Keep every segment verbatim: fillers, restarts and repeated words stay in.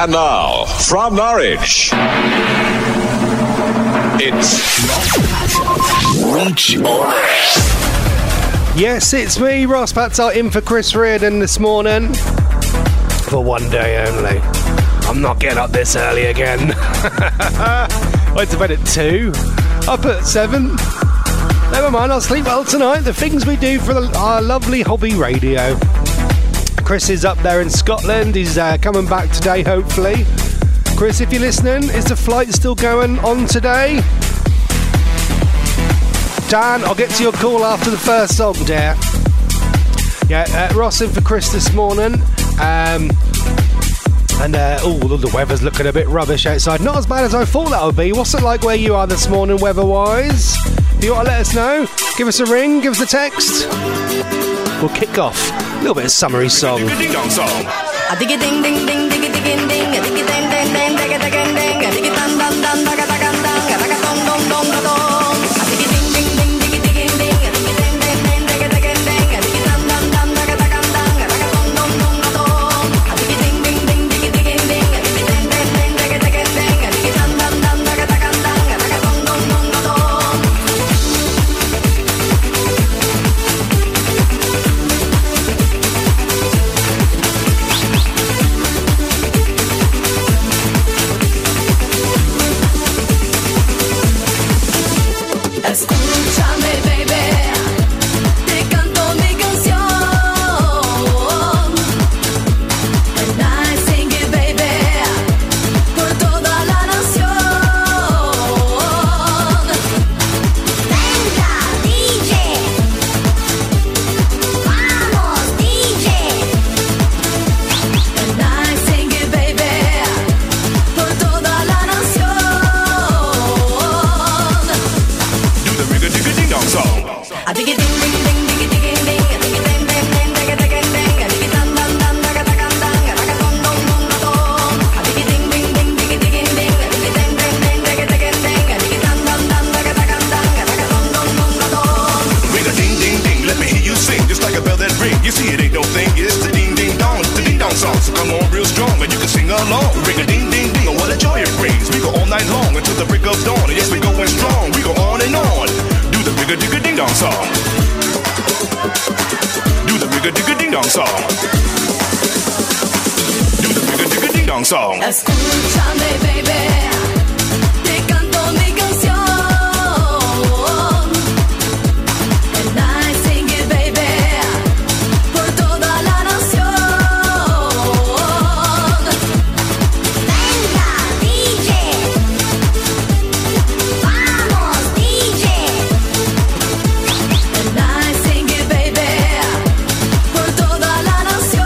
And now, from Norwich, it's Reach On Air. Yes, it's me, Ross Patzart, in for Chris Reardon this morning. For one day only. I'm not getting up this early again. I went to bed at two. Up at seven. Never mind, I'll sleep well tonight. The things we do for the, our lovely hobby radio. Chris is up there in Scotland. He's uh, coming back today, hopefully. Chris, if you're listening, is the flight still going on today? Dan, I'll get to your call after the first song, dear. Yeah, uh, Ross in for Chris this morning. Um, and, uh, oh, the weather's looking a bit rubbish outside. Not as bad as I thought that would be. What's it like where you are this morning, weather-wise? If you want to let us know, give us a ring, give us a text. We'll kick off. A little bit of summery song. Ding dong song. A diggy ding ding ding diggy diggy ding a diggy ding ding ding diggy diggy ding a diggy dum dum dum daga daga dang a daga dum dum dum dum a diggy ding ding ding diggy diggy ding a diggy ding ding ding diggy diggy ding a diggy dum dum dum daga daga dang a daga dum dum dum dum a diggy ding ding ding diggy diggy ding a diggy ding ding ding diggy diggy ding a diggy dum dum dum daga daga dang a daga dum dum dum dum. Escúchame, baby, te canto mi canción. And I sing it, baby, por toda la nación. Venga, D J, vamos, D J. And I sing it, baby, por toda la nación. Ding dong song. A diggy ding ding ding diggy diggy ding a diggy ding ding ding diggy diggy ding a diggy dum dum dum daga daga dang a daga dum dum dum dum a diggy ding ding ding diggy diggy ding a diggy ding ding ding diggy diggy ding a diggy dum dum dum daga daga dang a daga dum dum dum dum. Ring a ding ding ding, let me hear you sing just like a bell that ring. You see it ain't no thing, it's the ding ding dong, it's the ding dong song. So come on real strong and you can sing along. Ring a ding ding ding, oh what a joy it brings. We go all night long until the break of dawn. And yes, we going strong, we go on and on. Do the ring a ding a ding dong song. Do the ring a ding a ding dong song. Do the ring a ding a ding dong song. Escúchame, baby, te canto mi canción. And I sing it, baby, por toda la nación. Venga, D J, vamos, D J. And I sing it, baby, por toda la nación.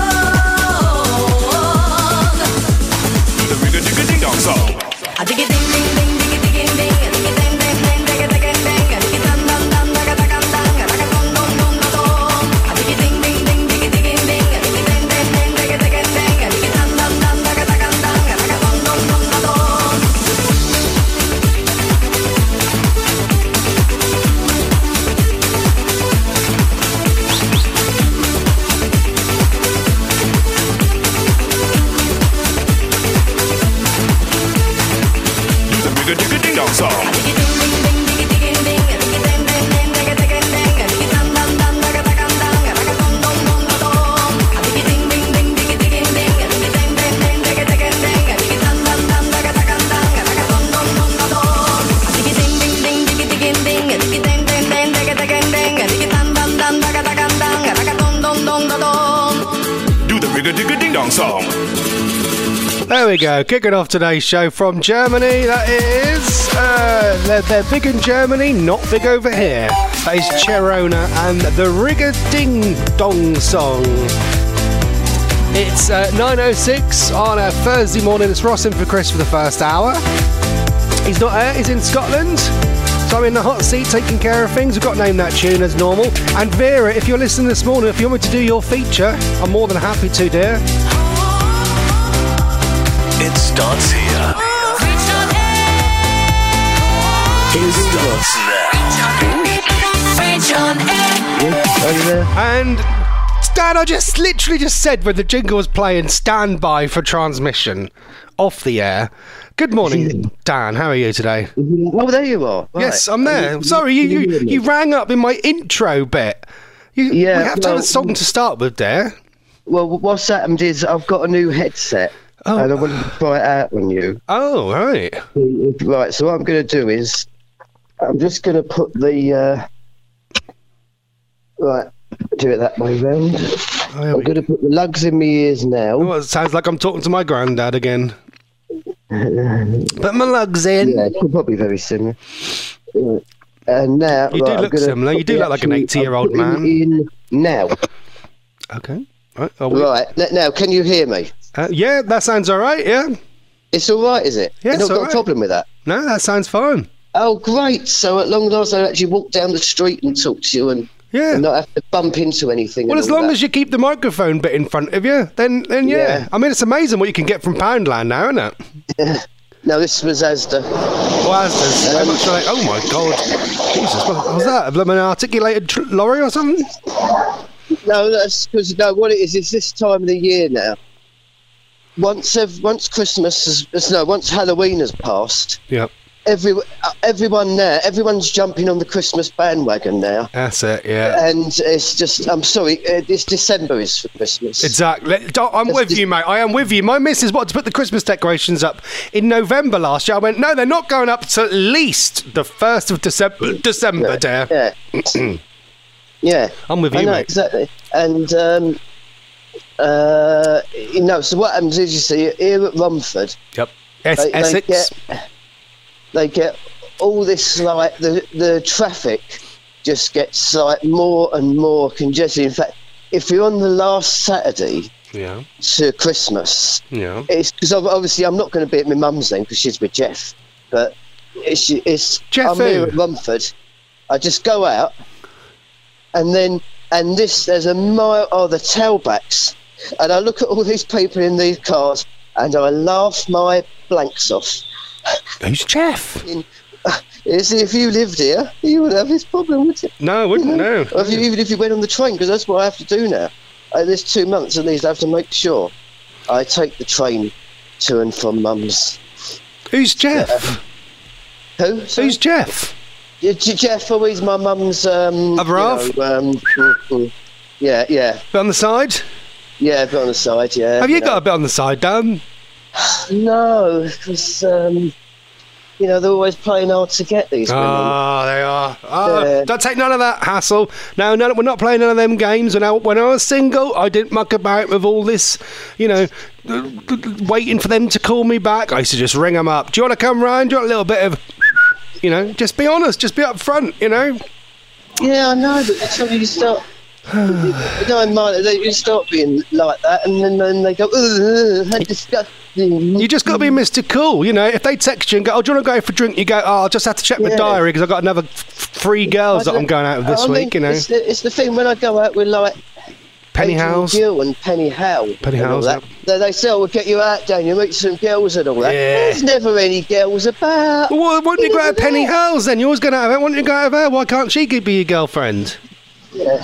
Do the ring a ding a ding dong song. A diggy ding ding ding diggy diggy ding a diggy ding ding ding diggy diggy ding a diggy dum dum dum daga daga dang a daga dum dum dum dum a diggy ding ding ding diggy diggy ding a diggy ding ding ding diggy diggy ding a diggy dum dum dum daga daga dang a daga dum dum dum dum. Do the ring a ding a ding dong song. A diggy ding ding ding diggy diggy ding a diggy ding ding ding diggy diggy ding a diggy dum dum dum daga daga dang a daga dum dum dum dum a diggy ding ding ding diggy diggy ding a diggy ding ding ding diggy diggy ding a diggy dum dum dum daga daga dang a daga dum dum dum dum a diggy ding ding ding diggy diggy ding a diggy ding ding ding diggy diggy ding a diggy dum dum dum daga daga dang a daga dum dum dum dum. Do the ring a ding a ding dong song. There we go, kicking off today's show from Germany, that is. Uh, they're, they're big in Germany, not big over here. That is Cherona and the Rig-a-Ding-Dong song. It's uh, nine oh six on a Thursday morning. It's Ross in for Chris for the first hour. He's not here, he's in Scotland. So I'm in the hot seat taking care of things. We've got to name that tune as normal. And Vera, if you're listening this morning, if you want me to do your feature, I'm more than happy to, dear. It starts here. It starts now. And Dan, I just literally just said when the jingle was playing, stand by for transmission off the air. Good morning, Dan. How are you today? Oh, there you are. Right. Yes, I'm there. Sorry, you, you you rang up in my intro bit. You, Yeah, we have to have a well- song to start with, there. Well, what's happened is I've got a new headset, Oh. and I wanted to try it out on you. Oh, right. Right, so what I'm going to do is I'm just going to put the uh, right, do it that way round. Oh, here I'm we- going to put the lugs in my ears now. Well, it sounds like I'm talking to my granddad again. Put my lugs in. Yeah, it's probably very similar. Right. And now You do right, I'm look gonna similar. You put do the look like an actual- eighty-year-old I'm putting man. In now, Okay. Right. Are we- right n- now, can you hear me? Uh, yeah, that sounds all right. Yeah. It's all right, is it? Yeah, You've it's not got all right. a problem with that. No, that sounds fine. Oh, great! So at long last, I actually walk down the street and talk to you, and, Yeah. and not have to bump into anything. Well, and as all long that. as you keep the microphone bit in front of you, then then yeah. Yeah. I mean, it's amazing what you can get from Poundland now, isn't it? No, this was Asda. Well, there's so much like, oh my god, Jesus, what was that? A blooming articulated tr- lorry or something? No, that's because no. What it is is this time of the year now. Once ev- once Christmas has, is- no, once Halloween has passed, Yep, every uh, everyone now, everyone's jumping on the Christmas bandwagon now, that's it. Yeah, and it's just. I'm sorry, uh, this December is for Christmas. exactly. I'm That's with just- you, mate. I am with you. My missus wanted to put the Christmas decorations up in November last year. I went, no, they're not going up to at least the first of December. December, dear. Yeah. Yeah. I'm with I you, know, mate. exactly. And, um, uh, you know, so what happens is, you see, here at Rumford, Yep. Es- they, they Essex. get they get all this, like, the, the traffic just gets, like, more and more congested. In fact, if you're on the last Saturday Yeah. to Christmas, Yeah. it's because obviously I'm not going to be at my mum's then because she's with Jeff, but it's, it's Jeff I'm here who? at Rumford. I just go out, and then and this there's a mile oh the tailbacks, and I look at all these people in these cars, and I laugh my blanks off. Who's Jeff? You see, if you lived here, you would have this problem, wouldn't you? No, I wouldn't know. Or if you, even if you went on the train, because that's what I have to do now. Uh, there's two months at least. I have to make sure I take the train to and from mum's. Who's Jeff? Who? Sorry? Who's Jeff? Yeah, J- Jeff, oh, he's my mum's. Um, Other you half? know, um, mm, mm. yeah, yeah, Bit on the side? yeah. A bit on the side, yeah. Have you know. got a bit on the side, Dan? No, because um, you know they're always playing hard to get these women. Ah, they are. Ah, Yeah. Don't take none of that hassle. No, no, we're not playing none of them games. When I, when I was single, I didn't muck about with all this, you know, waiting for them to call me back. I used to just ring them up. Do you want to come round? Do you want a little bit of, you know, just be honest, just be up front, you know? Yeah, I know, but until you start. You don't mind. They you start being like that, and then, then they go, "Ugh, how disgusting." You just got to be Mister Cool, you know. If they text you and go, "Oh, do you want to go for a drink?" You go, "Oh, I'll just have to check my Yeah. diary because I've got another f- three girls that I'm going out with this I mean, week." You know, it's the, it's the thing when I go out with like Penny Adrian House. Gill and Penny Howe. Penny and all Howe's, that. yep. They, they say, "Oh, we'll get you out, Dan. You meet some girls and all that." Yeah. There's never any girls about. Well, why don't you go out never with Penny know. House then? You're always going to have it. Why don't you go out with her? Why can't she be your girlfriend? Yeah.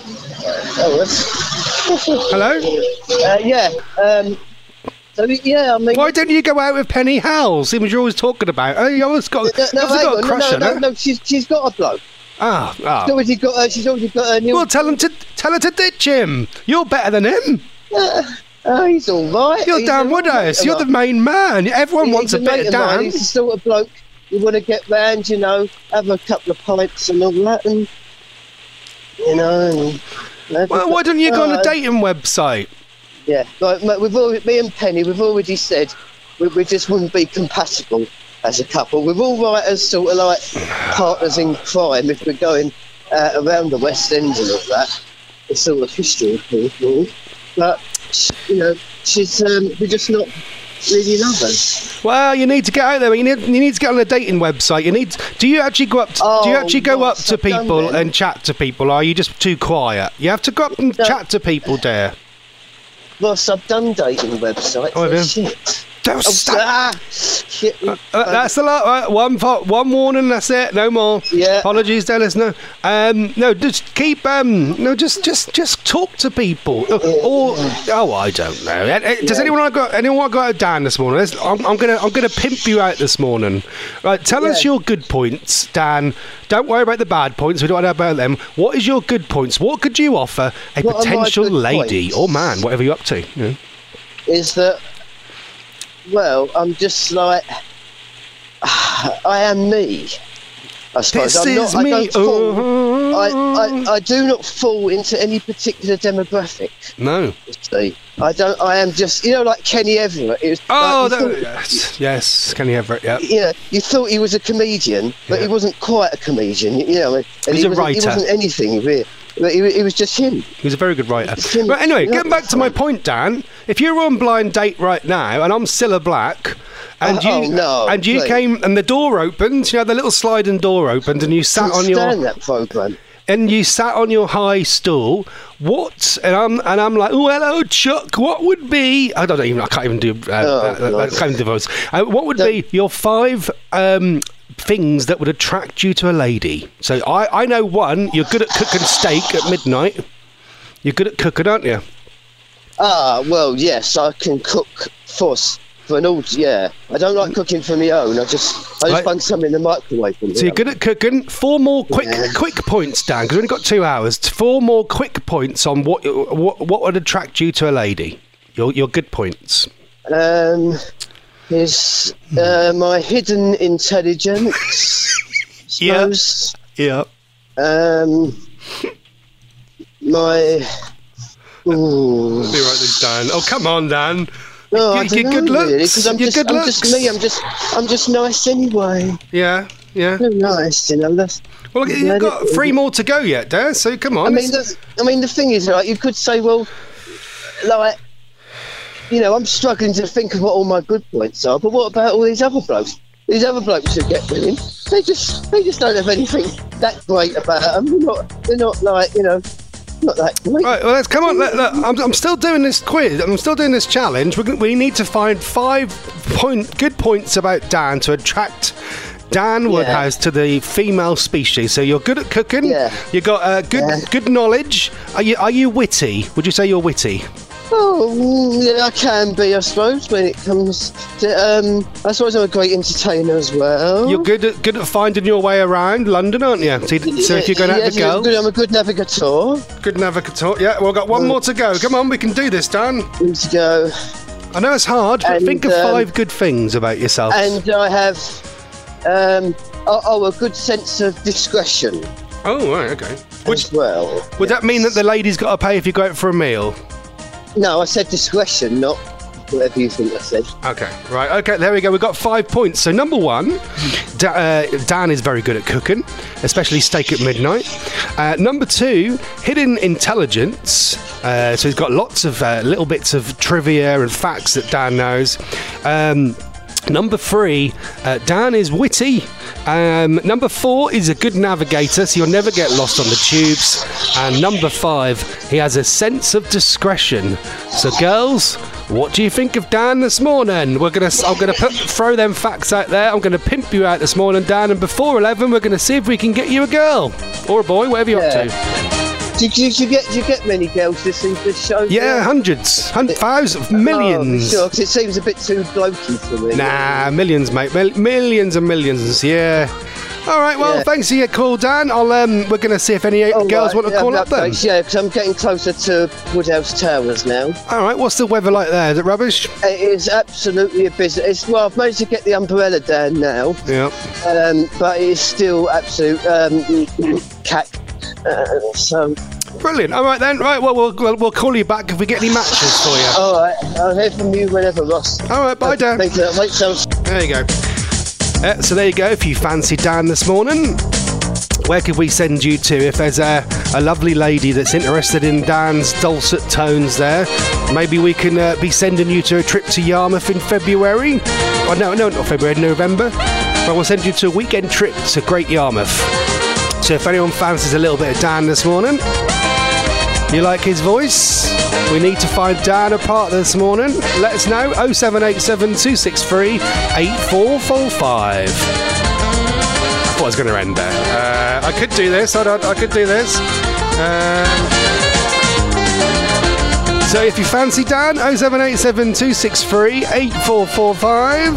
Oh, that's... Hello? uh, yeah. Um, so yeah, I mean. Why don't you go out with Penny Howells? Seems you're always talking about. Oh, you always got, No, you no, always hang got a on, crush no, on no, her. no, she's she's got a bloke. Ah, ah. She's already got her. She's already got her new. Well, tell him to tell her to ditch him. You're better than him. Oh, he's all right. You're He's Dan a mate Woodhouse. of You're the mine. main man. Everyone He- wants a he's bit mate of mine. Dan. He's the sort of bloke you want to get round, you know, have a couple of pints and all that, and you know. And have a Well, why cou- don't you go on a Uh, dating website? Yeah, like mate, we've already, me and Penny, we've already said we, we just wouldn't be compatible as a couple. We're all right as sort of like partners in crime if we're going uh, around the West End and all that. It's sort of history of people, but you know, she's um, we're just not really lovers. Well, you need to get out there. You need you need to get on a dating website. You need. Do you actually go up? To, do you Oh, actually go up yes, to I've done people them. and chat to people? Or are you just too quiet? You have to go up and No. chat to people, dear. Ross, I've done dating websites. Oh, have They're you? shit. Don't Oh, stop. ah, shit. Uh, that's a lot. Right? One po- one warning. That's it. No more. Yeah. Apologies, dear listener. Um, no, just keep. Um, no, just just just talk to people. Uh, or oh, I don't know. Uh, uh, Does anyone got anyone got a Dan this morning? Let's- I'm, I'm gonna I'm gonna pimp you out this morning. Right. Tell us Yeah. your good points, Dan. Don't worry about the bad points. We don't know about them. What is your good points? What could you offer a What are my potential good lady points? or man, whatever you're up to? You know? Is that, well, I'm just like, I am me, I suppose. This I'm is not, me. I, don't fall, Oh. I, I, I do not fall into any particular demographic, No. you see. I don't, I am just, you know, like Kenny Everett. It was, Oh, like, you that, thought- yes, yes. Kenny Everett. Yeah. you know, you thought he was a comedian, but Yeah. he wasn't quite a comedian, you know. And He's he a wasn't, He writer. wasn't anything, really. But he, he was just him. He was a very good writer. Jim- But anyway, yeah, getting back to my fine. point, Dan. If you were on Blind Date right now, and I'm Cilla Black, and Oh, you oh, no, and you please. came and the door opened, you know, the little sliding door opened, and you sat Couldn't on your stand that program. and you sat on your high stool. What? And I'm and I'm like, oh, hello, Chuck. What would be? I don't even. I can't even do. Uh, Oh, uh, God. I can't even do voice. Uh, what would No. be your five um, things that would attract you to a lady? So I I know one. You're good at cooking steak at midnight. You're good at cooking, aren't you? Ah, well, yes, I can cook for s- for an old. Yeah, I don't like cooking for my own. I just I just Right. find something in the microwave. for me. So you're good at cooking. Four more quick Yeah. quick points, Dan, because we've only got two hours. Four more quick points on what what what would attract you to a lady. Your your good points. Um, is uh, my hidden intelligence. Yeah. Suppose. Yeah. Um, my. Ooh. Let me write this down. Oh, come on, Dan. No, You- I you don't good know, looks. really, 'cause I'm You just, good I'm just looks. me. I'm just, I'm just nice anyway. Yeah, yeah. I'm nice, you know. That's, Well, look, you've got three more to go yet, Dan, so come on. I mean, the, I mean, the thing is, like, you could say, well, like, you know, I'm struggling to think of what all my good points are, but what about all these other blokes? These other blokes who get women, they just, they just don't have anything that great about them. They're not, they're not like, you know, not that great. Right, well, let's come on. Look, look, I'm, I'm still doing this quiz. I'm still doing this challenge. We're, gon- we need to find five point good points about Dan to attract Dan Woodhouse to the female species. So you're good at cooking. Yeah. You got uh, good Yeah. good knowledge. Are you are you witty? Would you say you're witty? Oh, mm, yeah, I can be, I suppose, when it comes to. Um, I suppose I'm a great entertainer as well. You're good at good at finding your way around London, aren't you? So, you- so if you're going out yes, with I'm girls, good, I'm a good navigator. good navigator. Yeah, well, I've got one more to go. Come on, we can do this, Dan. Need to go. I know it's hard, but And, think of um, five good things about yourself. And I have, um, oh, oh, a good sense of discretion oh, right, okay. Would, as well. would that mean that the lady's got to pay if you go out for a meal? No, I said discretion, not whatever you think I said. Okay, right, okay, there we go. We've got five points. So, number one, Da- uh, Dan is very good at cooking, especially steak at midnight. Uh, number two, hidden intelligence. Uh, so, he's got lots of uh, little bits of trivia and facts that Dan knows. Um, Number three, uh, Dan is witty. Um, number four is a good navigator, so you'll never get lost on the tubes. And number five, he has a sense of discretion. So, girls, what do you think of Dan this morning? We're gonna, I'm gonna put, throw them facts out there. I'm gonna pimp you out this morning, Dan. And before eleven, we're gonna see if we can get you a girl or a boy, whatever you're up Yeah. to. Did you, did you get did you get many girls this this show? Yeah, hundreds, hundreds, thousands, millions. Oh, sure, 'cause it seems a bit too blokey for me. Nah, millions, mate. Mil- millions and millions, yeah. All right, well, Yeah. thanks for your call, Dan. I'll um, we're going to see if any Oh, girls right, want to yeah, call up then. updates, Yeah, because I'm getting closer to Woodhouse Towers now. All right, what's the weather like there? Is it rubbish? It is absolutely a business. Well, I've managed to get the umbrella down now, Yeah. um, but it is still absolute um, cack. Uh, so, Brilliant. All right then. Right. Well, we'll we'll, we'll call you back if we get any matches for you. all right, I'll hear from you whenever, Ross. All right. Bye, Dan. Thank you. Wait, so. There you go. Uh, so there you go. If you fancy Dan this morning, where could we send you to? If there's a, a lovely lady that's interested in Dan's dulcet tones there, maybe we can uh, be sending you to a trip to Yarmouth in February. Oh, no, no, not February, November. But we'll send you to a weekend trip to Great Yarmouth. So if anyone fancies a little bit of Dan this morning, You like his voice? We need to find Dan a partner this morning. Let us know. oh seven eight seven, two six three, eight four four five. I thought I was going to end there. Uh, I could do this. I, I could do this. Um, so if you fancy Dan, oh seven eight seven, two six three, eight four four five.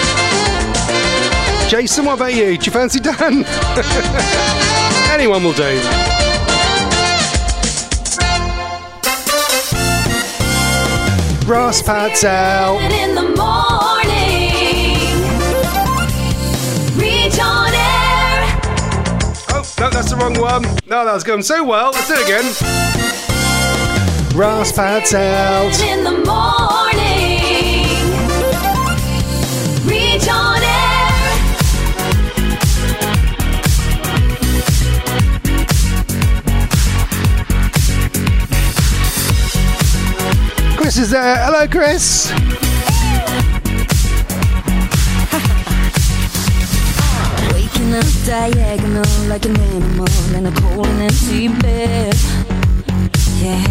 Jason, what about you? Do you fancy Dan? Anyone will do. Ross Pads out. In the morning, reach on air. Oh, no, that's the wrong one. No, that was going so well. Let's do it again. Ross Pads out. In the morning, reach on air. Chris is there. Hello, Chris. Waking up diagonal like an animal in a cold and empty bed. Yeah.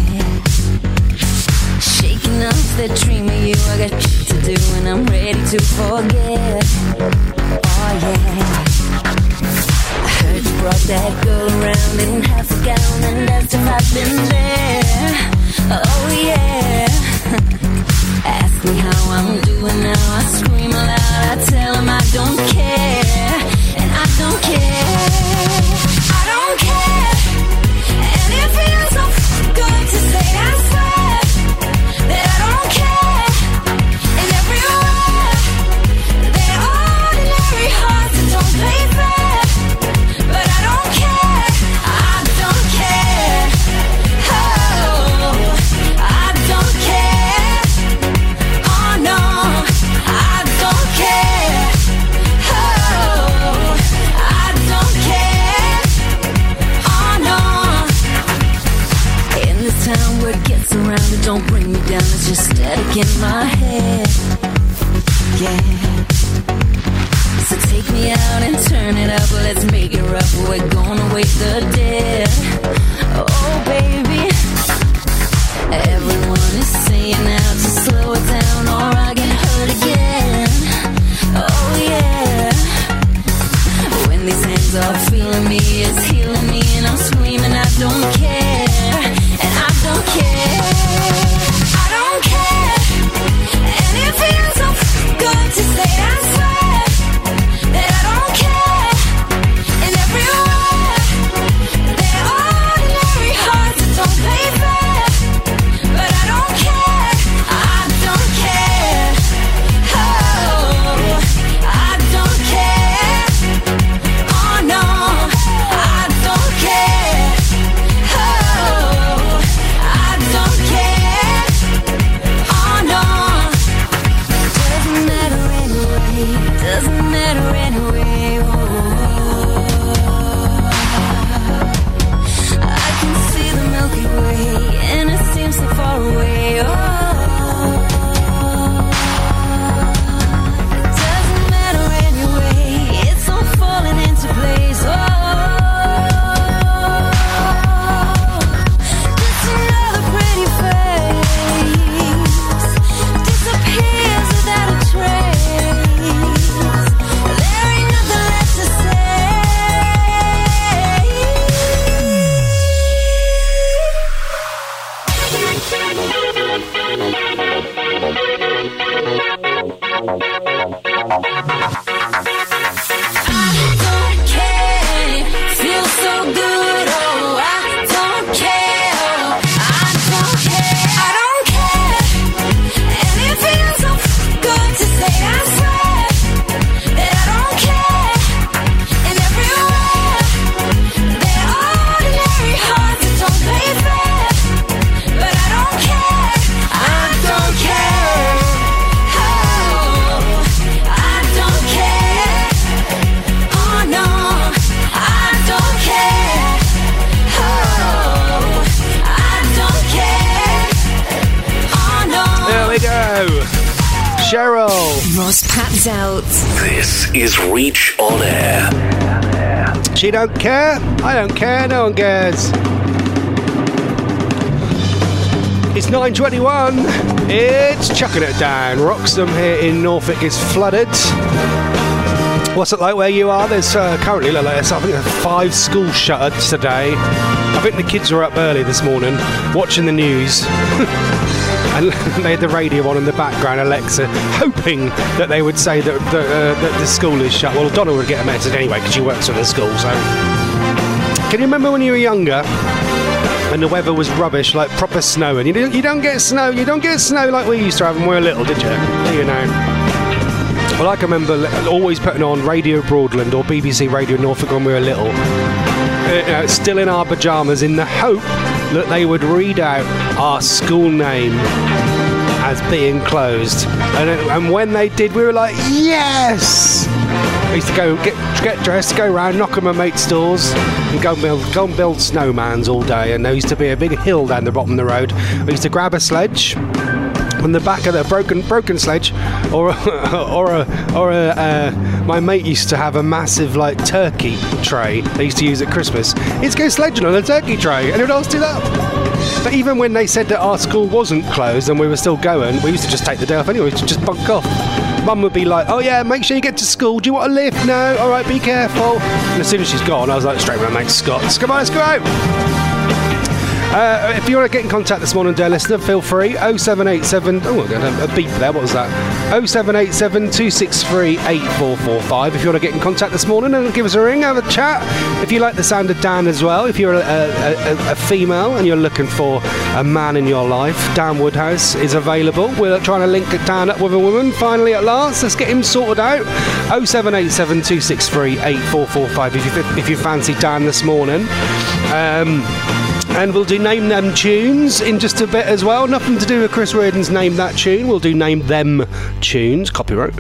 Shaking off that dream of you. I got shit to do and I'm ready to forget. Oh yeah. I heard you brought that girl around in half a gown and asked if I've been there. Oh yeah. Ask me how I'm doing now. I scream aloud. I tell him I don't care. And I don't care. I don't care. And it feels so good to say I swear that I don't care. And everywhere they're ordinary hearts that don't play fair. But I don't care. I don't care. Oh, I don't care. Oh no, I don't care. Oh, I don't care. Oh no. In this town where it gets around, it don't bring me down. It's just static in my head. Yeah. So take me out and turn it up. Let's make it rough. We're gonna wake the dead. Oh baby. Everyone is saying now to slow it down or I get hurt again. Oh yeah. When these hands are feeling me, it's healing me and I'm screaming I don't care. And I don't care. I don't care. And it feels so good to say I swear that I don't care. And everywhere they're ordinary hearts that don't play fair. But I don't care. I don't care. Oh, I don't care. Oh no, I don't care. Oh, I don't care. Oh no. Doesn't matter anyway. Doesn't matter anyway. Oh, I can see the Milky Way and it seems so far away. Oh, it doesn't matter anyway. It's all falling into place. Oh, just another pretty face disappears without a trace. There ain't nothing left to say. I don't care. Feels so good. Oh, I don't care. I don't care. I don't care. And it feels so good to say I swear that I don't care. And everywhere they're ordinary hearts that don't play fair. But I don't care. I don't care. Oh, I don't care. Oh no, I don't care. Oh, I don't care. Oh no. There we go. Cheryl. Ross Pads out. This is Reach on Air. She don't care. I don't care. No one cares. It's nine twenty-one. It's chucking it down. Wroxham here in Norfolk is flooded. What's it like where you are? There's uh, currently, like, I think, five schools shuttered today. I think the kids were up early this morning watching the news. And they had the radio on in the background, Alexa, hoping that they would say that, that, uh, that the school is shut. Well, Donna would get a message anyway because she works at the school. So, can you remember when you were younger and the weather was rubbish, like proper snowing? You don't, you don't get snow. You don't get snow like we used to have when we were little, did you? You know. Well, I can remember always putting on Radio Broadland or B B C Radio Norfolk when we were little, uh, you know, still in our pyjamas, in the hope that they would read out our school name as being closed. And, and when they did, we were like, yes! I used to go get get dressed, go around, knock on my mates' doors, and go and build, go and build snowmans all day. And there used to be a big hill down the bottom of the road. We used to grab a sledge on the back of the broken broken sledge, or or a or a uh, my mate used to have a massive like turkey tray they used to use at Christmas. He'd go sledging on a turkey tray. Anyone else do that? But even when they said that our school wasn't closed and we were still going, we used to just take the day off anyway, to just bunk off. Mum would be like, oh yeah, make sure you get to school. Do you want a lift? No? Alright, be careful. And as soon as she's gone, I was like, straight with my mate Scott. Come on, let's go out. Uh, if you want to get in contact this morning, dear listener, feel free. oh seven eight seven... Oh, a beep there. What was that? oh seven eight seven, two six three, eight four four five. If you want to get in contact this morning and give us a ring, have a chat. If you like the sound of Dan as well, if you're a, a, a female and you're looking for a man in your life, Dan Woodhouse is available. We're trying to link Dan up with a woman, finally at last. Let's get him sorted out. oh seven eight seven, two six three, eight four four five if you, if you fancy Dan this morning. Um... And we'll do Name Them Tunes in just a bit as well. Nothing to do with Chris Reardon's Name That Tune. We'll do Name Them Tunes. Copyright.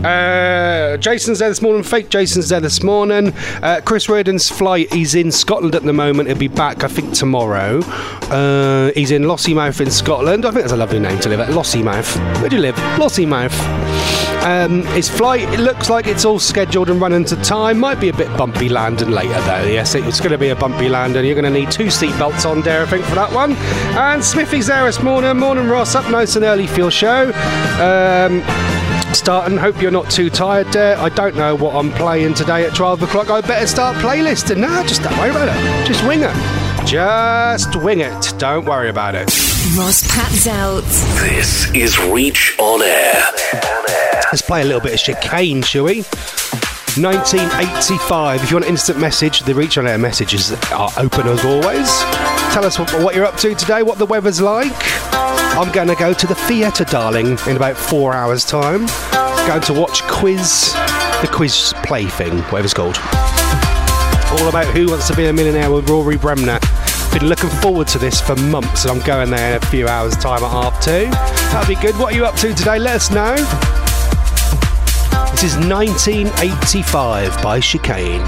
Uh, Jason's there this morning. Fake Jason's there this morning. Uh, Chris Reardon's flight, he's in Scotland at the moment. He'll be back, I think, tomorrow. Uh, he's in Lossiemouth in Scotland. I think that's a lovely name to live at. Lossiemouth. Where do you live? Lossiemouth. Um, his flight, it looks like it's all scheduled and running to time. Might be a bit bumpy landing later though. Yes, it's going to be a bumpy landing. You're going to need two seatbelts on there, I think, for that one. And Smithy's there this morning. Morning, Ross. Up nice and early for your show. Um... Starting, hope you're not too tired there. I don't know what I'm playing today at twelve o'clock. I better start playlisting. No, just don't worry about it. Just wing it. Just wing it. Don't worry about it. Ross Pat's out. This is Reach On Air. Let's play a little bit of Chicane, shall we? nineteen eighty-five. If you want an instant message, the Reach On Air messages are open as always. Tell us what, what you're up to today, what the weather's like. I'm going to go to the theatre, darling, in about four hours' time. Going to watch Quiz, the Quiz Play thing, whatever it's called. All about Who Wants to Be a Millionaire with Rory Bremner. Been looking forward to this for months, and I'm going there in a few hours' time at half two. That'll be good. What are you up to today? Let us know. This is nineteen eighty-five by Chicane.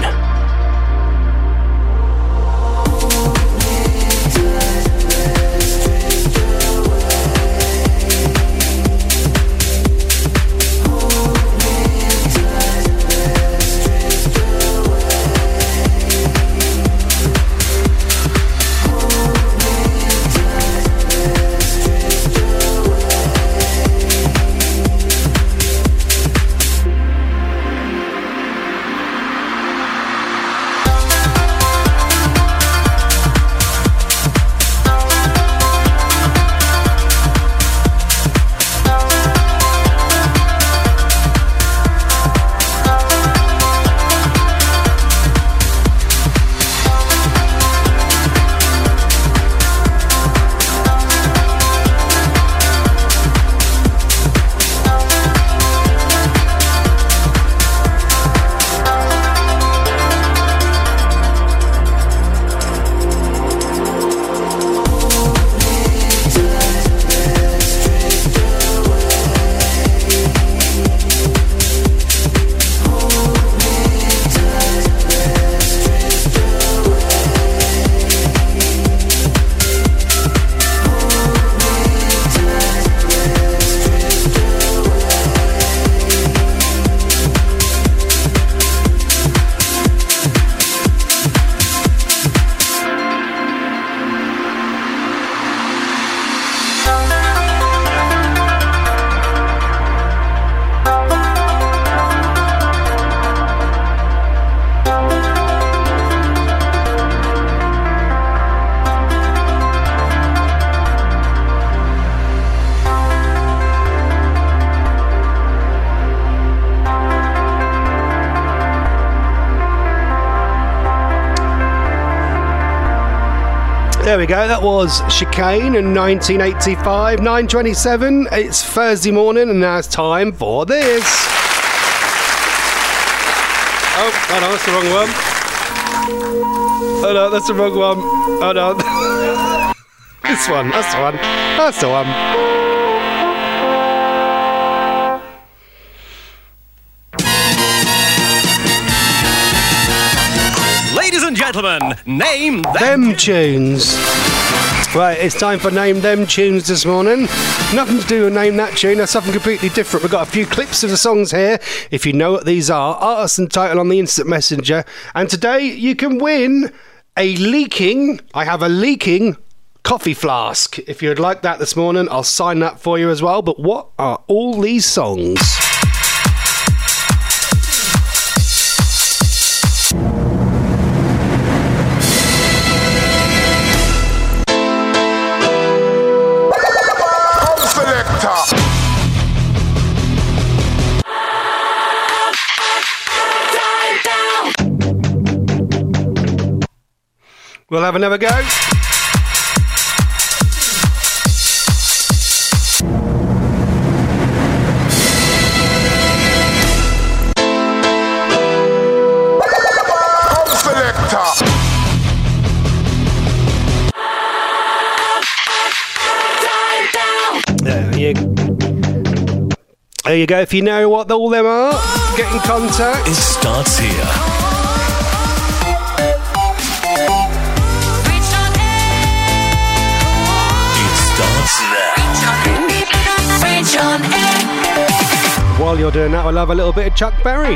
There we go, that was Chicane in nineteen eighty-five, nine twenty-seven. It's Thursday morning and now it's time for this. Oh, hold on, that's the wrong one. Oh no, that's the wrong one. Oh no. This one, that's the one. That's the one. Ladies and gentlemen, name them. Them tunes. Right, it's time for Name Them Tunes this morning. Nothing to do with Name That Tune, that's something completely different. We've got a few clips of the songs here. If you know what these are, artist and title on the Instant Messenger. And today you can win a leaking, I have a leaking coffee flask. If you'd like that this morning, I'll sign that for you as well. But what are all these songs? We'll have another go. There you, there you go. If you know what all them are, get in contact. It starts here. While you're doing that, I'll have a little bit of Chuck Berry.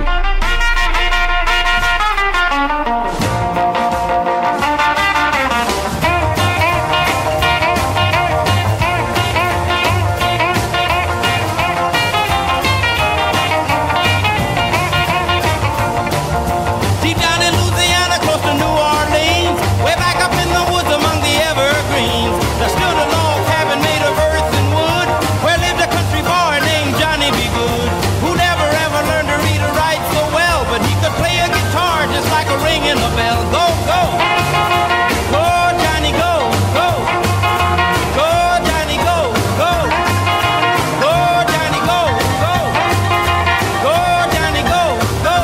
Deep down in Louisiana, close to New Orleans, way back up in the woods among the evergreens, there stood a log cabin made of earth and wood, where lived a country boy named Johnny B. Good, who never ever learned to read or write so well, but he could play a guitar just like a ring in a bell. Go, go! Go, Johnny, go, go! Go, Johnny, go, go! Go, Johnny, go, go! Go, Johnny, go, go!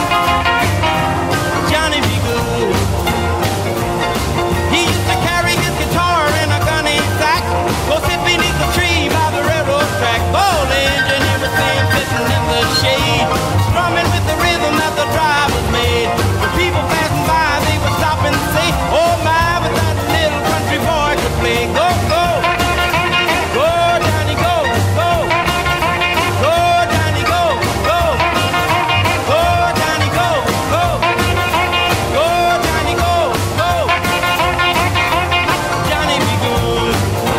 Johnny B. Good. He used to carry his guitar in a gunny sack, go sit beneath the tree by the railroad track, ball engine, everything sitting in the shade, strumming with the rhythm that the drivers made. The people passing by, they would stop and say, oh my, but that little country boy could play. Go, go! Go, Johnny, go, go! Go, Johnny, go, go! Go, Johnny, go, go! Go, Johnny, go, go! Johnny be good.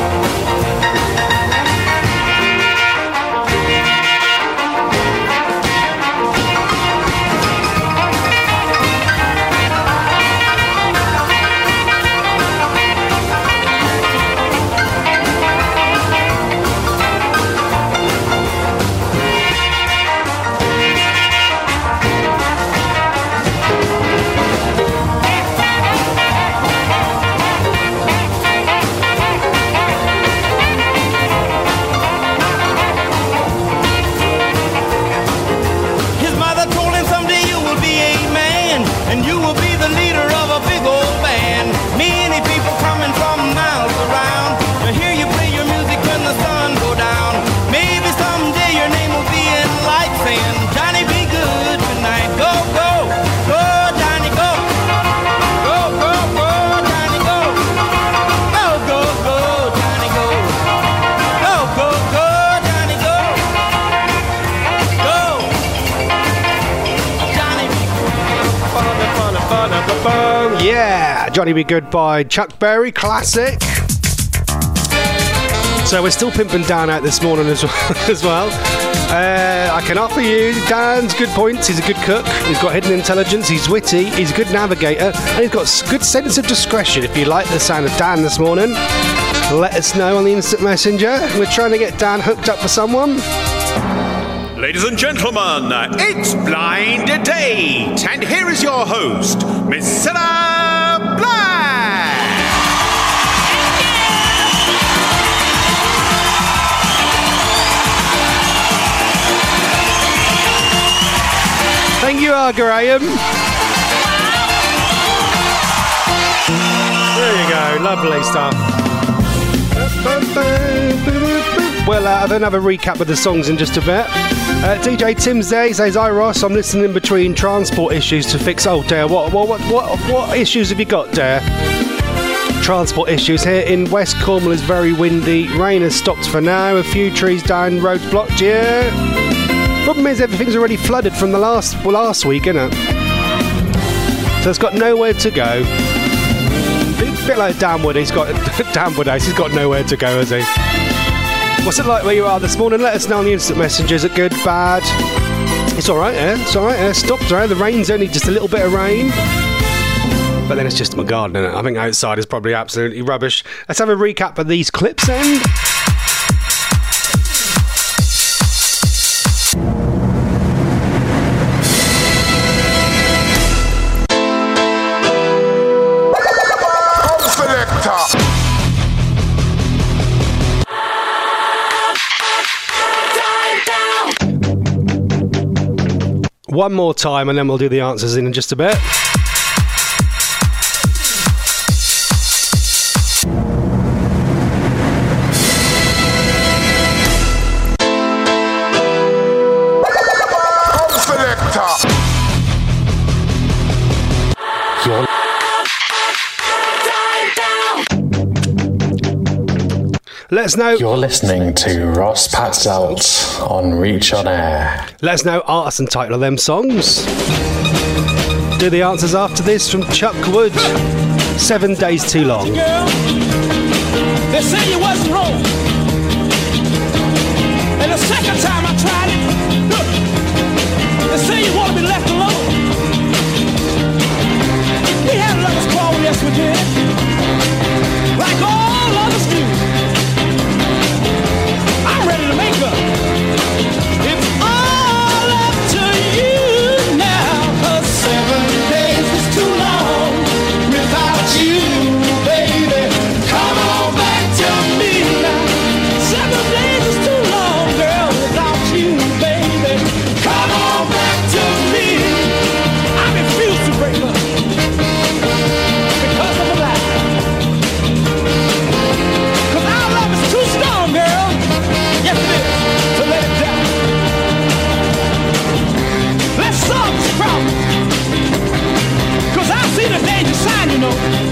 His mother told him someday you will be a man, and you will be the leader of a big old band. Many people coming from miles around to hear you play your music when the sun go down. Maybe someday your name will be in lights saying, Johnny be good tonight. Go, go, go, Johnny, go. Go, go, go, Johnny, go. Go, go, go, Johnny, go. Go, go, go, Johnny, go. Go. Johnny be good. Yeah, Johnny Be Good by Chuck Berry, classic. So we're still pimping Dan out this morning as well. As well. Uh, I can offer you Dan's good points. He's a good cook. He's got hidden intelligence. He's witty. He's a good navigator. And he's got a good sense of discretion. If you like the sound of Dan this morning, let us know on the Instant Messenger. We're trying to get Dan hooked up for someone. Ladies and gentlemen, it's Blind Date, and here is your host, Miss Cilla Black. think you are, Graham. There you go, lovely stuff. Well, uh, I'll then have a recap of the songs in just a bit. Uh, D J Tim's there. He says, "Hi Ross, I'm listening between transport issues to fix." Oh, Dare, what, what, what, what, what issues have you got, Dare? Transport issues here in West Cornwall is very windy. Rain has stopped for now. A few trees down, roads blocked. Yeah. Problem is, everything's already flooded from the last well, last week, isn't it? So it's got nowhere to go. A bit like Danwood. He's got Danwood House. He's got nowhere to go, has he? What's it like where you are this morning? Let us know on the instant messengers. Are good, bad? It's all right, eh? It's all right, eh? Stopped, right? The rain's only just a little bit of rain. But then it's just my garden, isn't it? I think outside is probably absolutely rubbish. Let's have a recap of these clips then. One more time and then we'll do the answers in just a bit. Let us know. You're listening to Ross Patzelt on Reach on Air. Let us know artists and title of them songs. Do the answers after this from Chuck Wood. Seven Days Too Long. Girl, they say you wasn't wrong. And the second time I tried it, look, they say you want to be left alone. We had a lover's quarrel, yes we did. Like all others do. I'm ready to make up. It's all up to you now. 'Cause seven days is too long without you, baby. Come on back to me now. Seven days is too long, girl, without you, baby. Come on back to me. I refuse to break up because of a lie. 'Cause our love is too strong, girl. Yes, it is, to let it down. Let's solve this problem. 'Cause I see the danger sign, you know.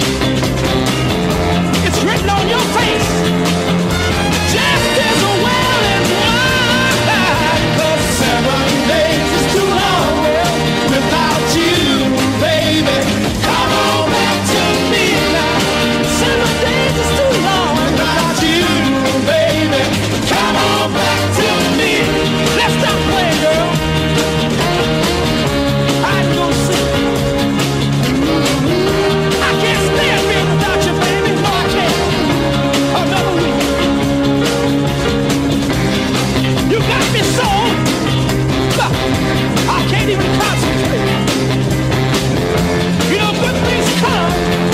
It's written on your face. Just as well as wine. 'Cause seven days is too long, girl, without you, baby. Come on back to me now. Seven days is too long without you, baby. Come on back to me. Let's stop playing, girl. I go see. I can't stand being without you, baby. No, I can't. Another week. You got me so. Look, I can't even concentrate. You know, good things come.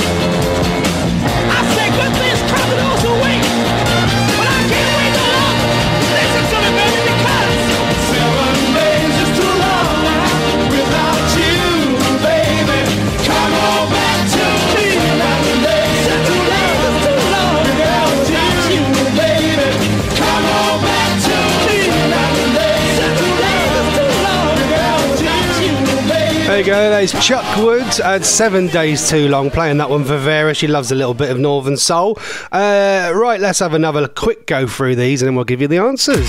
I say good things come to those who wait. But I can't wait no longer. Listen to me, baby, because seven days is too long now without you, baby. Come on back to me. Seven days is too long, too long without you, baby. Come on back to me. Seven days is too long, too long without you, baby. There you go, there's Chuck Wood and Seven Days Too Long, playing that one for Vera. She loves a little bit of Northern Soul. Uh, right, let's have another quick go through these and then we'll give you the answers.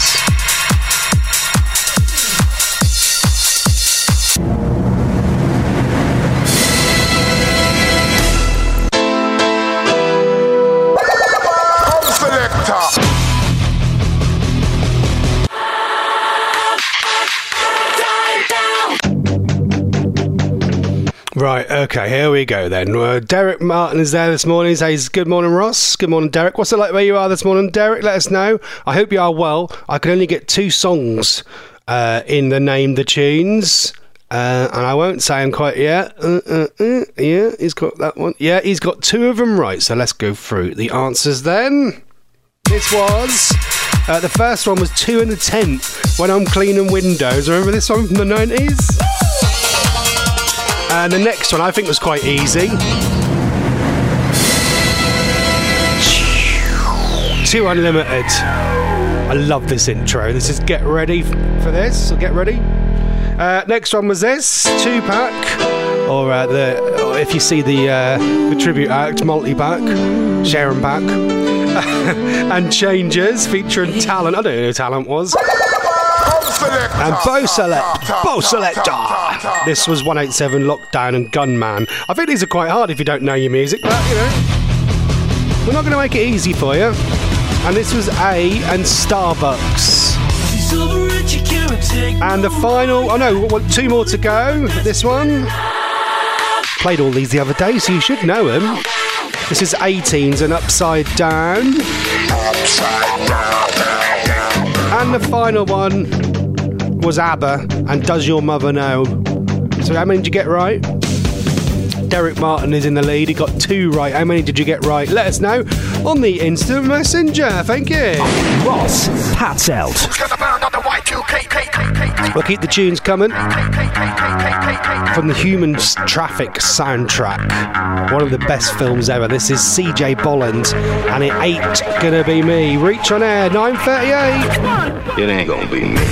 Right, okay, here we go then. Uh, Derek Martin is there this morning. He says, good morning, Ross. Good morning, Derek. What's it like where you are this morning, Derek? Let us know. I hope you are well. I can only get two songs uh, in the Name the Tunes. Uh, and I won't say them quite yet. Uh, uh, uh, yeah, he's got that one. Yeah, he's got two of them right. So let's go through the answers then. This was... Uh, the first one was Two in the Tent, When I'm Cleaning Windows. Remember this one from the nineties? And the next one I think was quite easy. Two Unlimited. I love this intro. This is Get Ready for this. So get ready. Uh, next one was this Tupac, or uh, the or if you see the uh, the tribute act multi-pack, Sharon Pack, and Changes featuring Talent. I don't know who Talent was. And Bo Select, Bo Selector. This was one eighty-seven, Lockdown, and Gunman. I think these are quite hard if you don't know your music, but you know, we're not going to make it easy for you. And this was A and Starbucks. And the final, oh no, what, two more to go. This one. Played all these the other day, so you should know them. This is eighteens and Upside Down. Upside Down. And the final one was ABBA and Does Your Mother Know? So how many did you get right? Derek Martin is in the lead. He got two right. How many did you get right? Let us know on the Instant Messenger. Thank you. Ross Patzelt. We'll keep the tunes coming from the Human Traffic soundtrack. One of the best films ever. This is C J Bolland, and it ain't gonna be me. Reach on air, nine thirty-eight. It ain't gonna be me.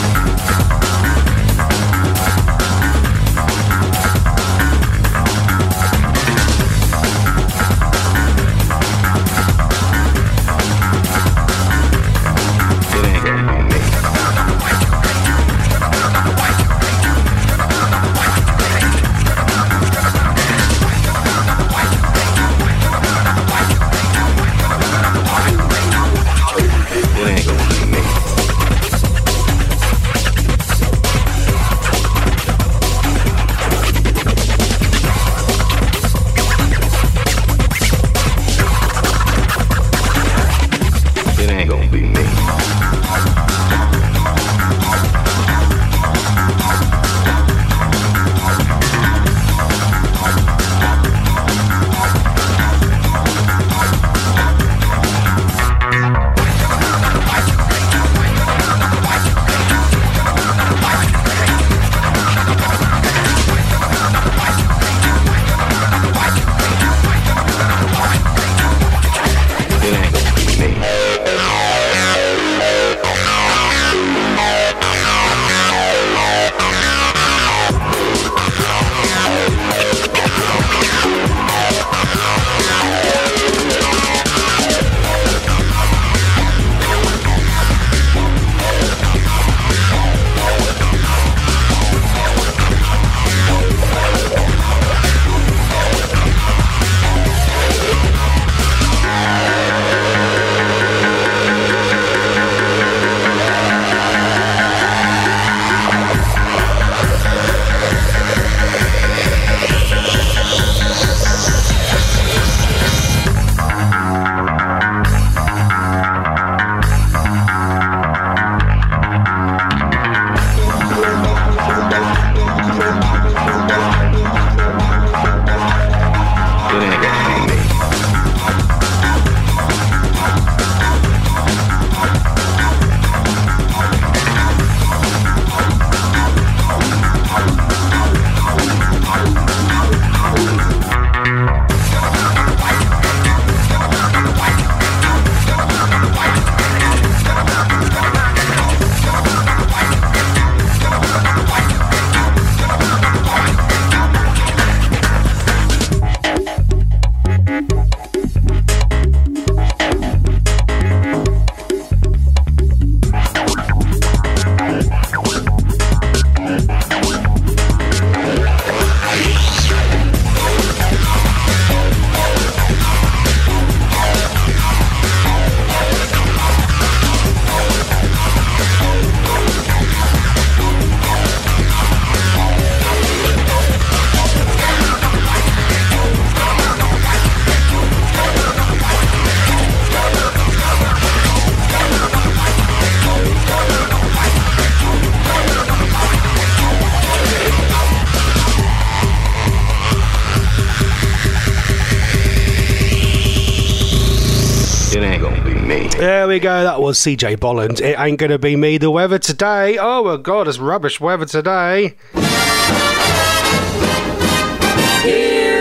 There we go, that was C J Bolland. It ain't gonna be me. The weather today, oh my god, it's rubbish weather today.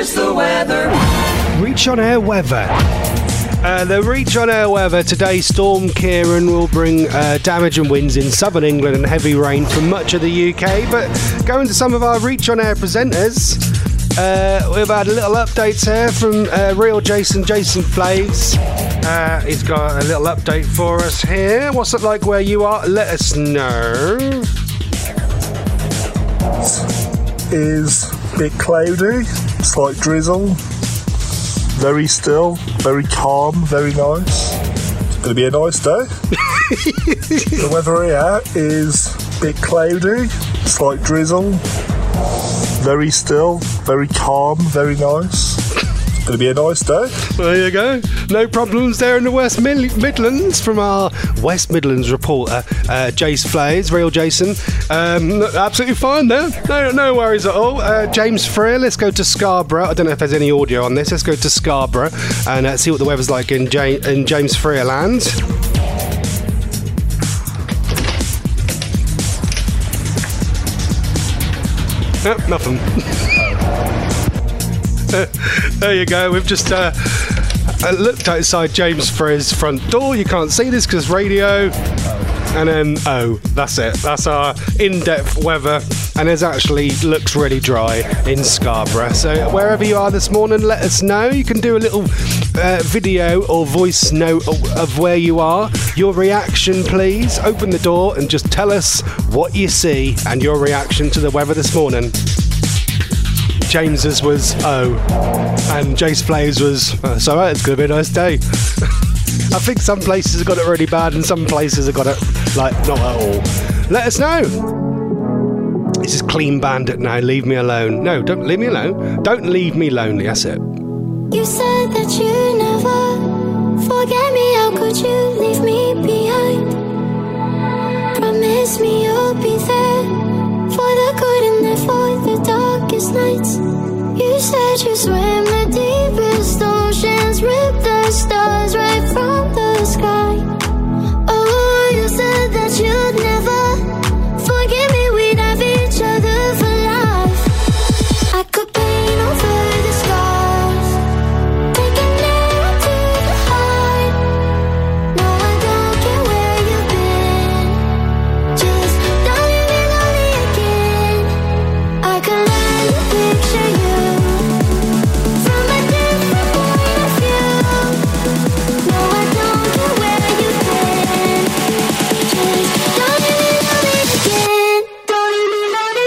Here's the weather. Reach on Air weather. Uh, the Reach on Air weather today, Storm Kieran will bring uh, damage and winds in southern England and heavy rain for much of the U K. But going to some of our Reach on Air presenters, uh, we've had a little updates here from uh, Real Jason, Jason Flaves. Uh, he's got a little update for us here. What's it like where you are? Let us know. Is a bit cloudy, slight drizzle, very still, very calm, very nice. It's going to be a nice day. The weather here is a bit cloudy, slight drizzle, very still, very calm, very nice. It's going to be a nice day. There you go. No problems there in the West Mid- Midlands from our West Midlands reporter, uh, Jace Flays, Real Jason. Um, absolutely fine there. No, no worries at all. Uh, James Freer, let's go to Scarborough. I don't know if there's any audio on this. Let's go to Scarborough and uh, see what the weather's like in, J- in James Freer land. Nope, nothing. There you go. We've just uh, looked outside James Freer's front door. You can't see this because radio. And then, oh, that's it. That's our in-depth weather. And it actually looks really dry in Scarborough. So wherever you are this morning, let us know. You can do a little uh, video or voice note of, of where you are. Your reaction, please. Open the door and just tell us what you see and your reaction to the weather this morning. James's was oh, and Jace Flays was oh, it's alright, it's gonna be a nice day. I think some places have got it really bad and some places have got it like not at all. Let us know. This is Clean Bandit now, Leave Me Alone. No, don't leave me alone. Don't leave me lonely, that's it. You said that you never forget me, how could you leave me behind? Promise me you'll be there for the good and there for the darkest nights. You said you swim the deepest oceans, rip the stars right from the sky. Oh, you said that you'd never forgive me, we'd have each other for life. I could paint over the scars, take an arrow to the heart. No, I don't care where you've been, just don't leave me lonely again. I could learn to picture you from a different point of view. No, I don't care where you've been, just don't leave me lonely again. Don't leave me lonely.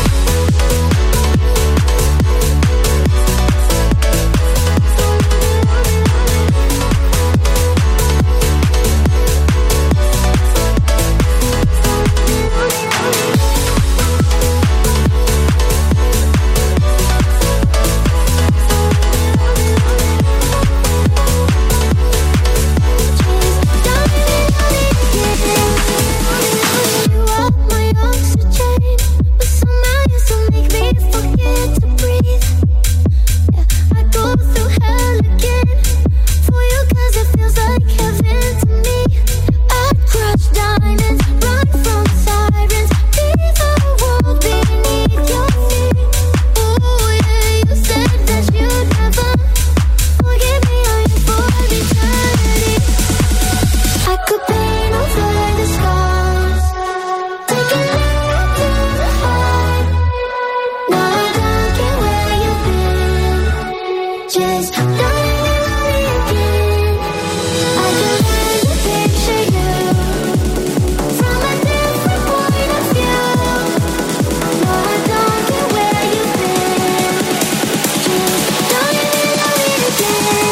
You are my oxygen, but somehow you still make me forget to breathe. Yeah, I go through hell again for you, 'cause it feels like heaven to me. I'd crush diamonds, run from sirens, leave the world beneath your feet. Oh yeah, you said that you'd never forgive me, or you for eternity. I could paint over the scars, take an arrow to the heart. No, I don't care where you've been, just don't leave me lonely again. I could learn to picture you from a different point of view. No, I don't care where you've been, just don't leave me lonely again.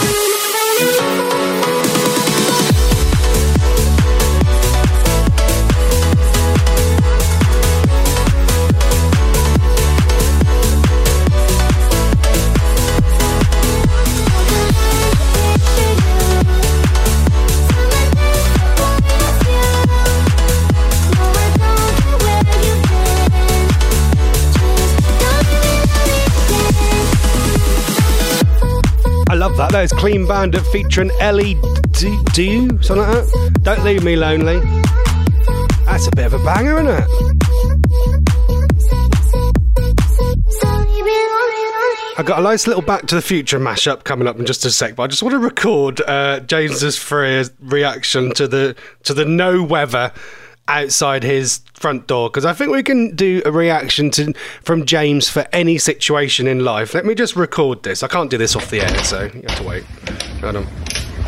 I love that. That is Clean Bandit featuring Ellie D- Do something like that. Don't Leave Me Lonely. That's a bit of a banger, isn't it? So leave me lonely, lonely. I've got a nice little Back to the Future mashup coming up in just a sec, but I just want to record uh, James's Freer's reaction to the to the no weather outside his front door, because I think we can do a reaction to from James for any situation in life. Let me just record this. I can't do this off the air, so you have to wait. Hold on.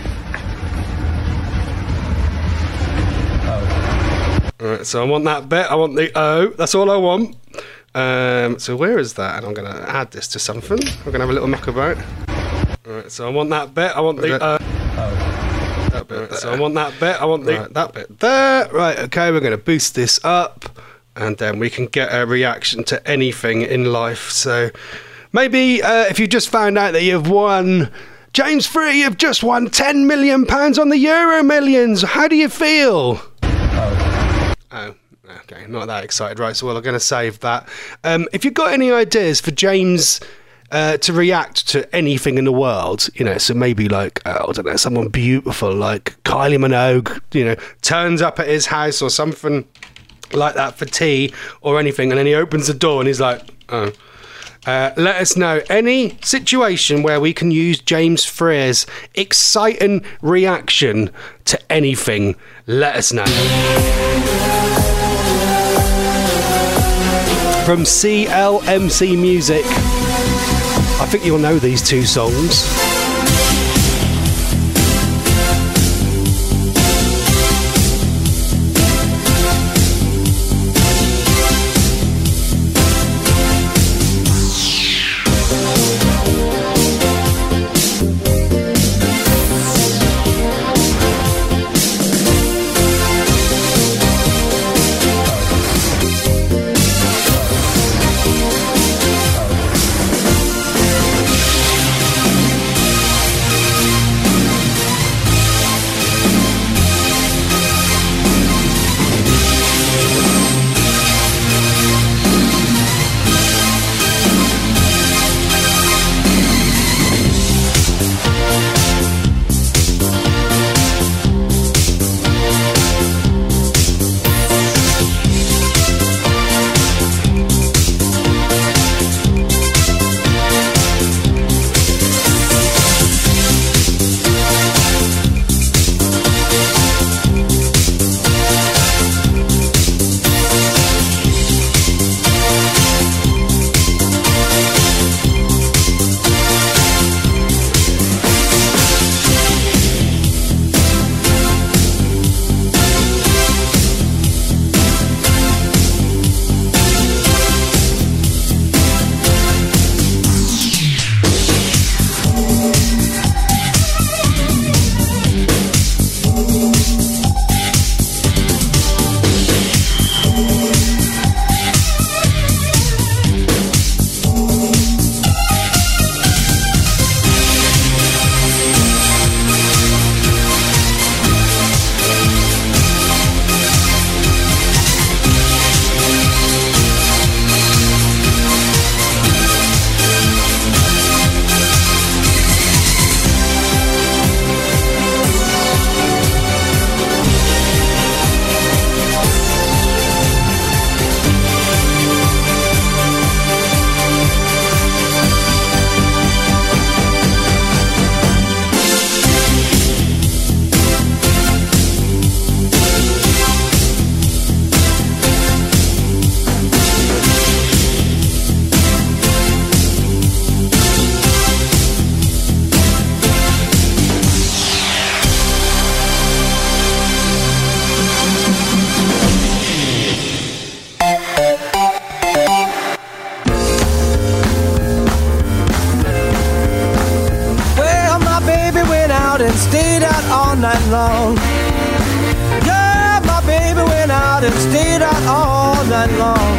Alright, so I want that bit. I want the O. That's all I want. Um, so where is that? And I'm going to add this to something. We're going to have a little muck about. Alright, so I want that bit. I want the O. That bit. Right, so I want that bit. I want the right, that bit there. Right, okay, we're going to boost this up. And then we can get a reaction to anything in life. So maybe uh, if you just found out that you've won... James Free, you've just won ten million pounds on the Euro Millions. How do you feel? Oh, okay, not that excited. Right, so well, I'm going to save that. Um, if you've got any ideas for James uh, to react to anything in the world, you know, so maybe like, uh, I don't know, someone beautiful like Kylie Minogue, you know, turns up at his house or something like that for tea or anything, and then he opens the door and he's like, oh. Uh, let us know any situation where we can use James Freer's exciting reaction to anything. Let us know. From C L M C Music. I think you'll know these two songs. night long. Yeah, my baby went out and stayed out all night long.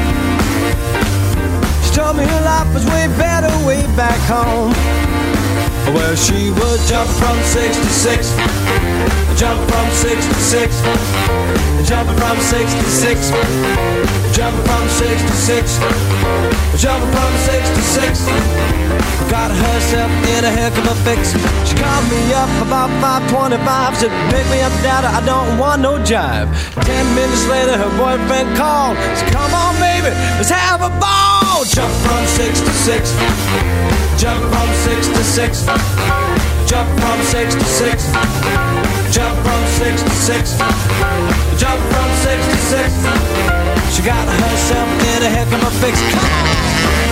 She told me her life was way better way back home. Well, she would jump from sixty-six, jump from sixty-six, jumping from sixty-six, jumping from sixty-six, jumping from sixty-six. Got herself in a heck of a fix. She called me up about five twenty-five, said, pick me up, daddy, I don't want no jive. Ten minutes later, her boyfriend called, said, come on, baby, baby, let's have a ball. Jump from six to six. Jump from six to six. Jump from six to six. Jump from six to six. Jump from six to six. She got herself in a heck of a fix. Come on.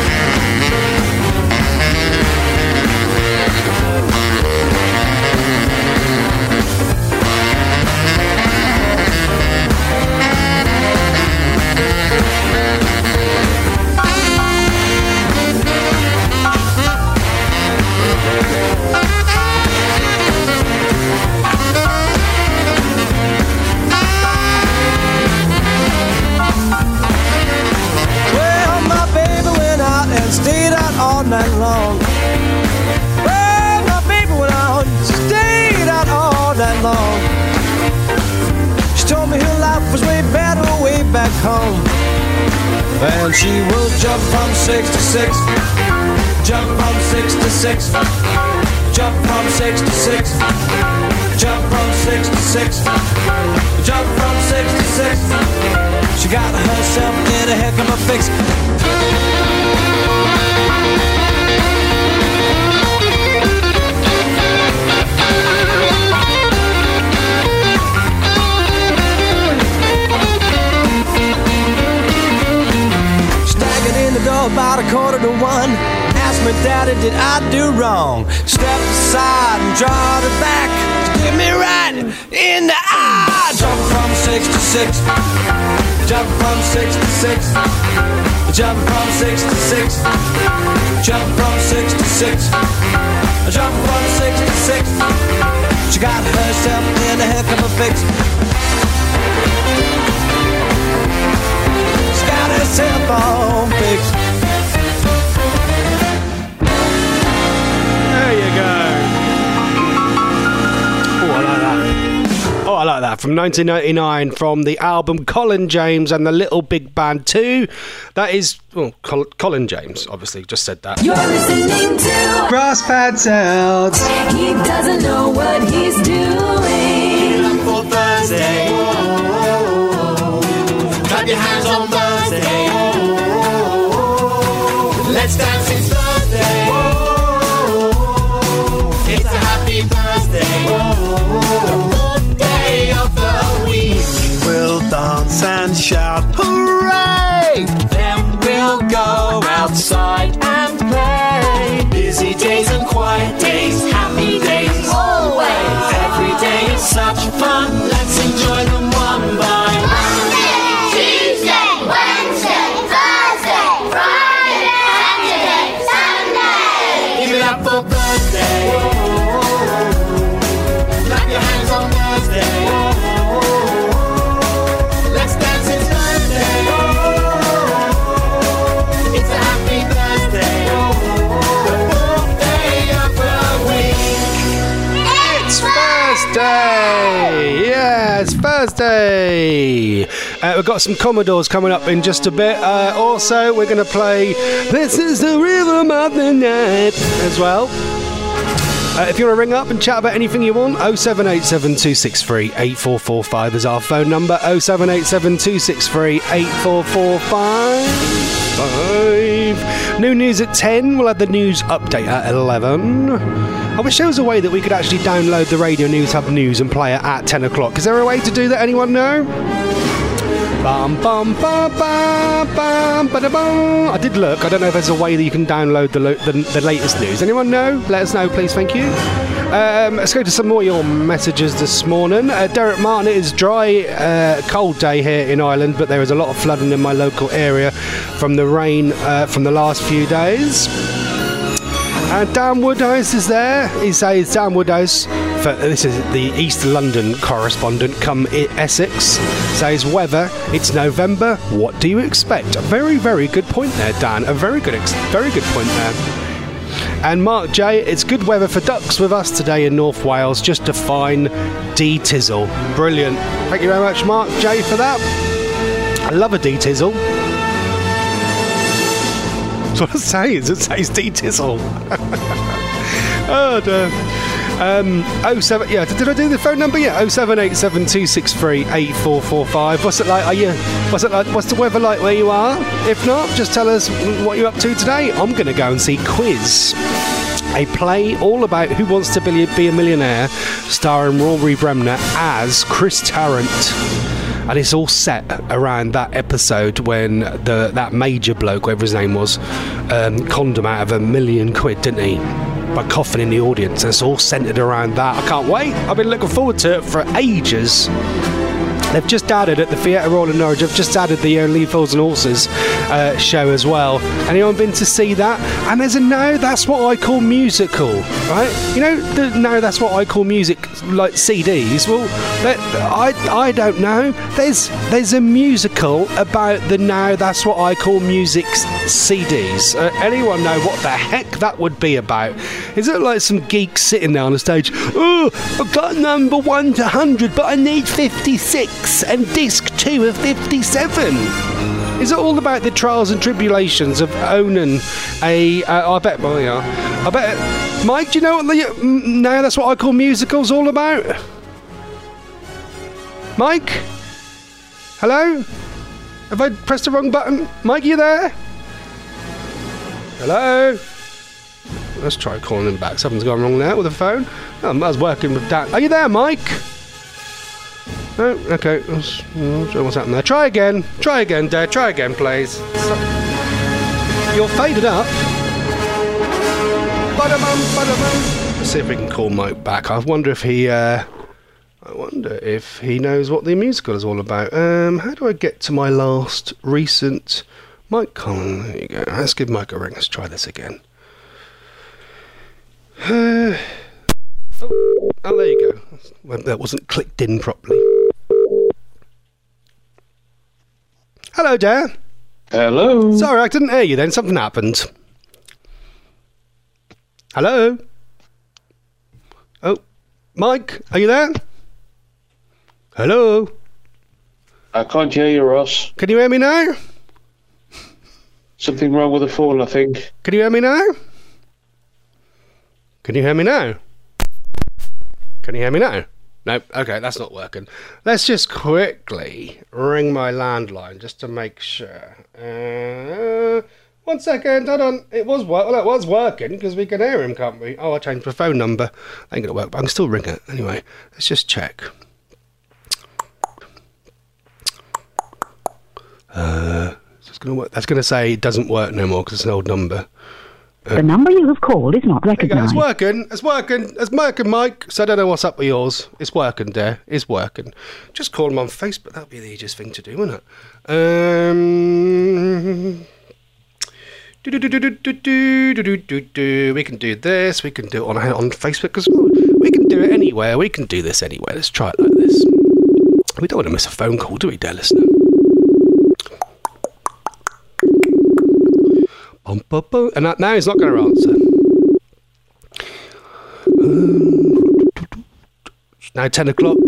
Stayed out all night long. Well, my baby went out, stayed out all night long. She told me her life was way better way back home. And she will jump from six to six. Jump from six to six. Jump from six to six. Jump from six to six. Jump from six to six. She got herself in a heck of a fix. About a quarter to one. Asked me, Daddy, did I do wrong? Step aside and draw it back. Hit me right in the eye. Jump from six to six. Jump from six to six. Jump from six to six. Jump from six to six. Jump from six to six. She got herself in a heck of a fix. She got herself all fixed. There you go. Oh, I like that. Oh, I like that. From nineteen ninety-nine, from the album Colin James and the Little Big Band two. That is, well, Col- Colin James, obviously, just said that. You're listening to Ross Pads Out. He doesn't know what he's doing. For Thursday. Clap your hands on Thursday. Let's dance, it's Thursday. It's a happy Thursday. The fourth day of the week. We'll dance and shout, hooray! Then we'll go outside and play. Busy days and quiet days, happy days, always. Every day is such fun, let's enjoy them one by one. Monday, Tuesday, Wednesday, Thursday, Friday, Saturday, Sunday. Give it up for Thursday. Clap your hands on Thursday. Let's dance, it's Thursday. It's a happy Thursday. The fourth day of the week. It's Thursday! Yeah, it's Thursday! Uh, we've got some Commodores coming up in just a bit. Uh, also, we're going to play This Is the Rhythm of the Night as well. Uh, if you want to ring up and chat about anything you want, oh seven eight seven, two six three, eight four four five is our phone number. oh seven eight seven, two six three, eight four four five. New news at ten. We'll have the news update at eleven. I wish there was a way that we could actually download the Radio News Hub news and play it at ten o'clock. Is there a way to do that? Anyone know? Bum, bum, bum, bum, bum, ba, da, bum. I did look. I don't know if there's a way that you can download the, lo- the, the latest news. Anyone know? Let us know, please. Thank you. Um, let's go to some more of your messages this morning. Uh, Derek Martin, it is dry, uh, cold day here in Ireland, but there is a lot of flooding in my local area from the rain uh, from the last few days. And Dan Woodhouse is there. He says, Dan Woodhouse, for, this is the East London correspondent, come I- Essex, says, weather, it's November, what do you expect? A very, very good point there, Dan. A very good, ex- very good point there. And Mark J, it's good weather for ducks with us today in North Wales, just a fine D-tizzle. Brilliant. Thank you very much, Mark J, for that. I love a D-tizzle. That's what it says. It says D-tizzle. Oh, dear. Um, oh seven, yeah. Did I do the phone number? Yeah, oh seven eight seven two six three eight four four five. What's it like? Are you? What's it like? What's the weather like where you are? If not, just tell us what you're up to today. I'm going to go and see Quiz, a play all about Who Wants to Be a Millionaire, starring Rory Bremner as Chris Tarrant. And it's all set around that episode when the that major bloke, whatever his name was, um, conned him out of a million quid, didn't he? By coughing in the audience. It's all centred around that. I can't wait. I've been looking forward to it for ages. They've just added at the Theatre Royal in Norwich, they've just added the Only Fools and Horses uh, show as well. Anyone been to see that? And there's a Now That's What I Call Musical, right? You know, the Now That's What I Call Music, like C Ds? Well, I, I don't know. There's, there's a musical about the Now That's What I Call Music C Ds. Uh, anyone know what the heck that would be about? Is it like some geek sitting there on the stage? Oh, I've got number one to one hundred, but I need fifty-six. And disc two of fifty-seven. Is it all about the trials and tribulations of owning a? Uh, I bet, well, yeah. I bet, Mike. Do you know what the? Now that's what I call musicals all about. Mike, hello. Have I pressed the wrong button? Mike, you there? Hello. Let's try calling him back. Something's gone wrong there with the phone. Oh, I was working with Dan. Are you there, Mike? No, okay. I'm not sure what's happened there. Try again. Try again, Dad. Try again, please. Stop. You're faded up. Ba-da-bum, ba-da-bum. Let's see if we can call Mike back. I wonder if he. Uh, I wonder if he knows what the musical is all about. Um, how do I get to my last recent Mike Collin? There you go. Let's give Mike a ring. Let's try this again. Uh, oh, oh, there you go. Well, that wasn't clicked in properly. Hello, Dan. Hello. Sorry, I didn't hear you then. Something happened. Hello? Oh, Mike, are you there? Hello? I can't hear you, Ross. Can you hear me now? Something wrong with the phone, I think. Can you hear me now? Can you hear me now? Can you hear me now? Nope. Okay, that's not working. Let's just quickly ring my landline just to make sure. Uh, one second. Hold on. It was well, it was working because we can hear him, can't we? Oh, I changed the phone number. Ain't gonna work, but I can still ring it anyway. Let's just check. Uh, it's gonna work. That's gonna say it doesn't work no more because it's an old number. The number you have called is not recognised. It's working. It's working. It's working, Mike. So I don't know what's up with yours. It's working, dear. It's working. Just call him on Facebook. That'd be the easiest thing to do, wouldn't it? Um. Do do do do do do do do do. We can do this. We can do it on on Facebook because we can do it anywhere. We can do this anywhere. Let's try it like this. We don't want to miss a phone call, do we, dear listener? Bum, bum, bum. And that, now he's not going to answer. Um, it's now ten o'clock.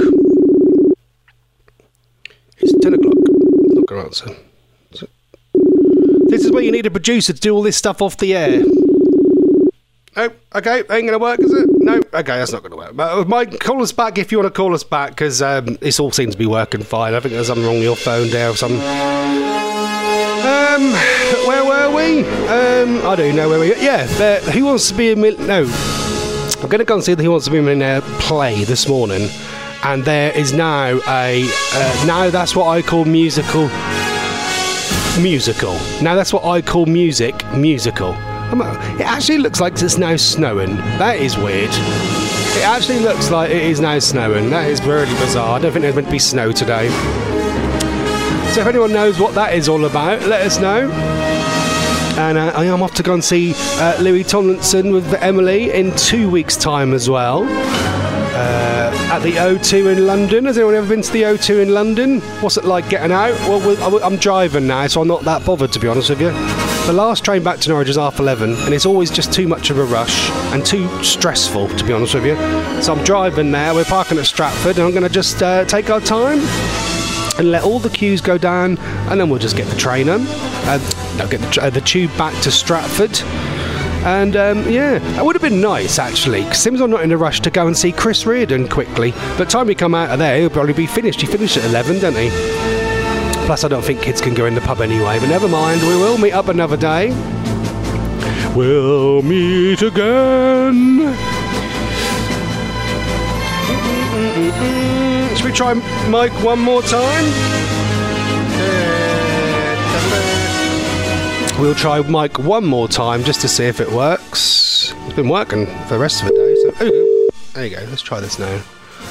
It's ten o'clock. He's not going to answer. So, this is where you need a producer to do all this stuff off the air. No, okay, ain't going to work, is it? No, okay, that's not going to work. But Mike, call us back if you want to call us back, because um, this all seems to be working fine. I think there's something wrong with your phone there or something. Um, where were we? Um, I don't know where we. Yeah, there, Who Wants to Be a Mil- No, I'm going to go and see the Who Wants to Be a Millionaire play this morning, and there is now a uh, now that's what I call musical musical. Now that's what I call music musical. It actually looks like it's now snowing. That is weird. It actually looks like it is now snowing. That is really bizarre. I don't think there's meant to be snow today. So if anyone knows what that is all about, let us know. And uh, I am off to go and see uh, Louis Tomlinson with Emily in two weeks' time as well. Uh, at the O two in London. Has anyone ever been to the O two in London? What's it like getting out? Well, I'm driving now, so I'm not that bothered, to be honest with you. The last train back to Norwich is half eleven, and it's always just too much of a rush and too stressful, to be honest with you. So I'm driving now. We're parking at Stratford, and I'm going to just uh, take our time and let all the queues go down, and then we'll just get the train on. Uh, no, get the, uh, the tube back to Stratford. And um, yeah, that would have been nice actually, because seems I'm not in a rush to go and see Chris Reardon quickly. By the time we come out of there, he'll probably be finished. He finished at eleven, doesn't he? Plus, I don't think kids can go in the pub anyway, but never mind, we will meet up another day. We'll meet again. Should we try Mike one more time? We'll try Mike one more time just to see if it works. It's been working for the rest of the day, so there you go. There you go. Let's try this now.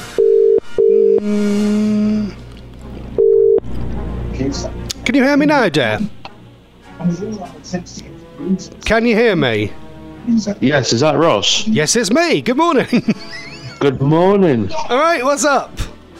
Mm. Can you hear me now, dear? Can you hear me? Yes, is that Ross? Yes, it's me. Good morning. Good morning. All right, what's up?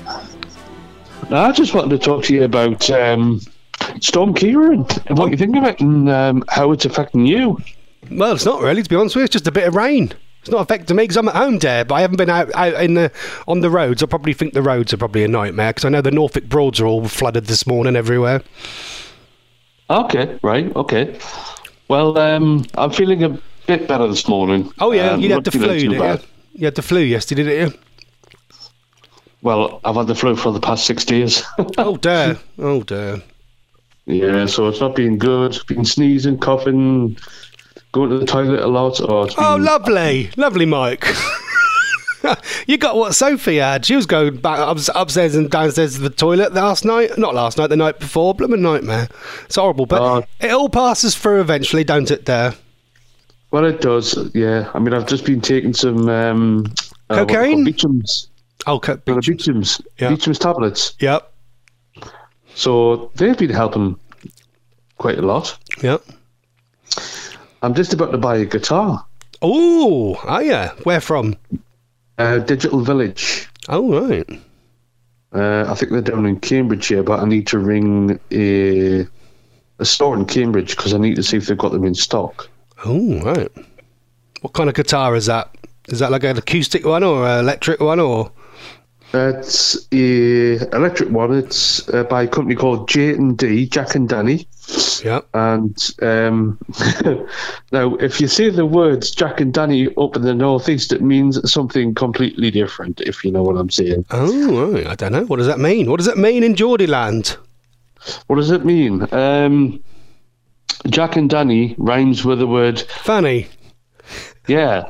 I just wanted to talk to you about um, Storm Kieran and what you think of it and um, how it's affecting you. Well, it's not really, to be honest with you. It's just a bit of rain. It's not affecting me because I'm at home, Dare, but I haven't been out, out in the on the roads. I probably think the roads are probably a nightmare because I know the Norfolk Broads are all flooded this morning everywhere. Okay, right, okay. Well, um, I'm feeling a bit better this morning. Oh, yeah, um, you had the flu, too didn't you? bad. You had the flu yesterday, didn't you? Well, I've had the flu for the past six days. Oh, dear. Oh, dear. Yeah, so it's not been good. Been sneezing, coughing, going to the toilet a lot. Oh, it's been... oh lovely. Lovely, Mike. You got what Sophie had. She was going back up, upstairs and downstairs to the toilet last night. Not last night, the night before. Blooming nightmare. It's horrible, but Oh. it all passes through eventually, don't it, Dare? Well, it does, yeah. I mean, I've just been taking some... Um, uh, what they call Cocaine? Beecham's. Oh, co- No, the Beecham's. Yeah. Beecham's tablets. Yep. So they've been helping quite a lot. Yep. I'm just about to buy a guitar. Oh, oh yeah. Where from? Uh, Digital Village. Oh, right. Uh, I think they're down in Cambridge here, but I need to ring a, a store in Cambridge because I need to see if they've got them in stock. Oh, right. What kind of guitar is that? Is that like an acoustic one or an electric one or? It's a electric one. It's uh, by a company called J and D, Jack and Danny. Yeah. And um, now, if you say the words Jack and Danny up in the northeast, it means something completely different. If you know what I'm saying. Oh, right. I don't know. What does that mean? What does it mean in Geordieland? What does it mean? Um, Jack and Danny rhymes with the word funny. Yeah.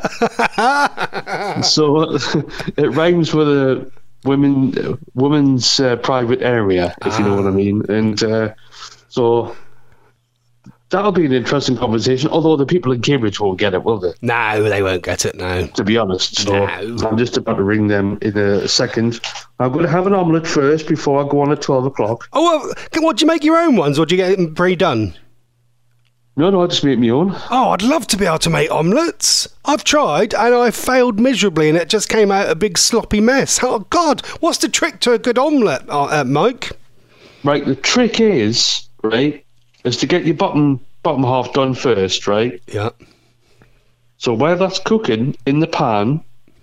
So it rhymes with a women woman's uh, private area, if ah. you know what I mean. And uh, so that'll be an interesting conversation. Although the people in Cambridge won't get it, will they? No, they won't get it. No, to be honest. So no. I'm just about to ring them in a second. I'm going to have an omelette first before I go on at twelve o'clock. Oh, well, what do you make your own ones, or do you get them pre-done? No, no, I just make my own. Oh, I'd love to be able to make omelettes. I've tried and I failed miserably and it just came out a big sloppy mess. Oh, God, what's the trick to a good omelette, uh, Mike? Right, the trick is, right, is to get your bottom bottom half done first, right? Yeah. So while that's cooking in the pan,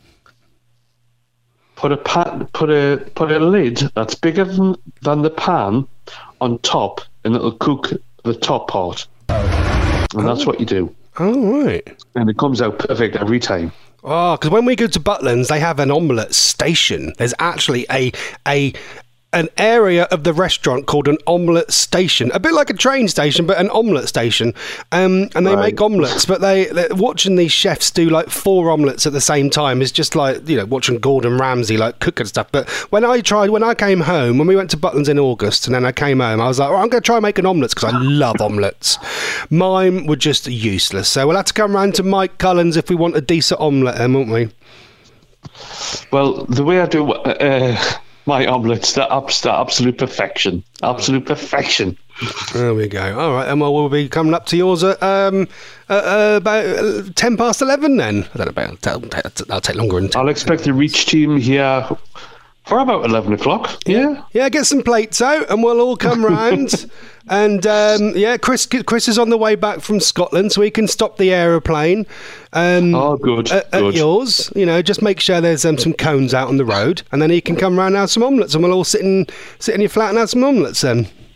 put a pan, put a put a lid that's bigger than, than the pan on top and it'll cook the top part. And that's what you do. Oh, right. And it comes out perfect every time. Oh, because when we go to Butlins, they have an omelette station. There's actually a a an area of the restaurant called an omelette station, a bit like a train station, but an omelette station. Um, and they right. make omelettes, but they watching these chefs do like four omelettes at the same time is just like, you know, watching Gordon Ramsay like cook and stuff. But when I tried, when I came home, when we went to Butlins in August, and then I came home, I was like, well, I'm going to try and make an omelette because I love omelettes. Mine were just useless, so we'll have to come round to Mike Cullen's if we want a decent omelette, then, won't we? Well, the way I do. Uh, My omelettes, they're, up, they're absolute perfection. Absolute perfection. There we go. All right, and well, we'll be coming up to yours at um, uh, uh, about ten past eleven then. I don't know about that'll, that'll take longer than ten. I'll expect the Reach team here for about eleven o'clock. Yeah. Yeah, get some plates out and we'll all come round. And um, yeah, Chris Chris is on the way back from Scotland, so he can stop the aeroplane. Um, oh, good. At, good. at yours, you know, just make sure there's um, some cones out on the road, and then he can come round and have some omelettes, and we'll all sit in sit in your flat and have some omelettes then.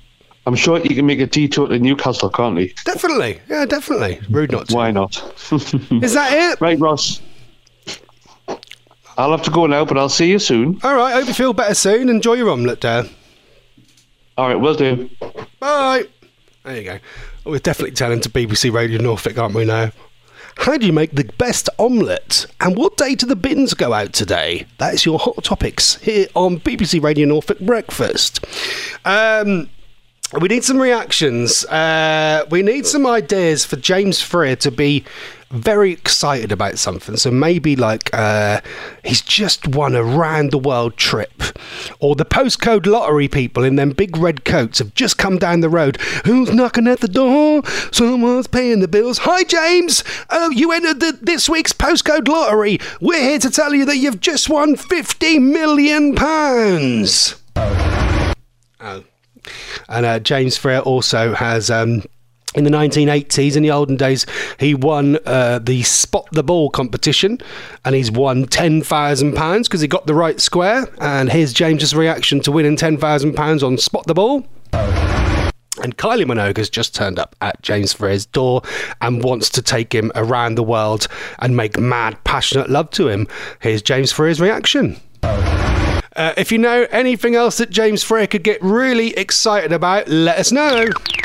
I'm sure he can make a detour to Newcastle, can't he? Definitely. Yeah, definitely. Rude not to. Why not? Is that it? Right, Ross. I'll have to go now, but I'll see you soon. All right, hope you feel better soon. Enjoy your omelette, Dare. All right, will do. Bye. There you go. We're definitely telling to B B C Radio Norfolk, aren't we now? How do you make the best omelette? And what day do the bins go out today? That is your hot topics here on B B C Radio Norfolk Breakfast. Um... We need some reactions. Uh, we need some ideas for James Freer to be very excited about something. So maybe like uh, he's just won a round the world trip, or the postcode lottery people in them big red coats have just come down the road. Who's knocking at the door? Someone's paying the bills. Hi, James. Oh, you entered the, this week's postcode lottery. We're here to tell you that you've just won fifty million pounds. Oh. And uh, James Freer also has, um, in the nineteen eighties, in the olden days, he won uh, the Spot the Ball competition, and he's won ten thousand pounds because he got the right square. And here's James's reaction to winning ten thousand pounds on Spot the Ball. And Kylie Minogue's just turned up at James Freer's door and wants to take him around the world and make mad, passionate love to him. Here's James Freer's reaction. Uh, if you know anything else that James Freer could get really excited about, let us know.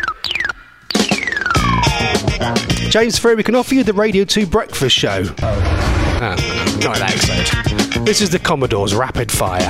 James Freer, we can offer you the Radio two breakfast show. Oh, not that excited. This is the Commodore's Rapid Fire.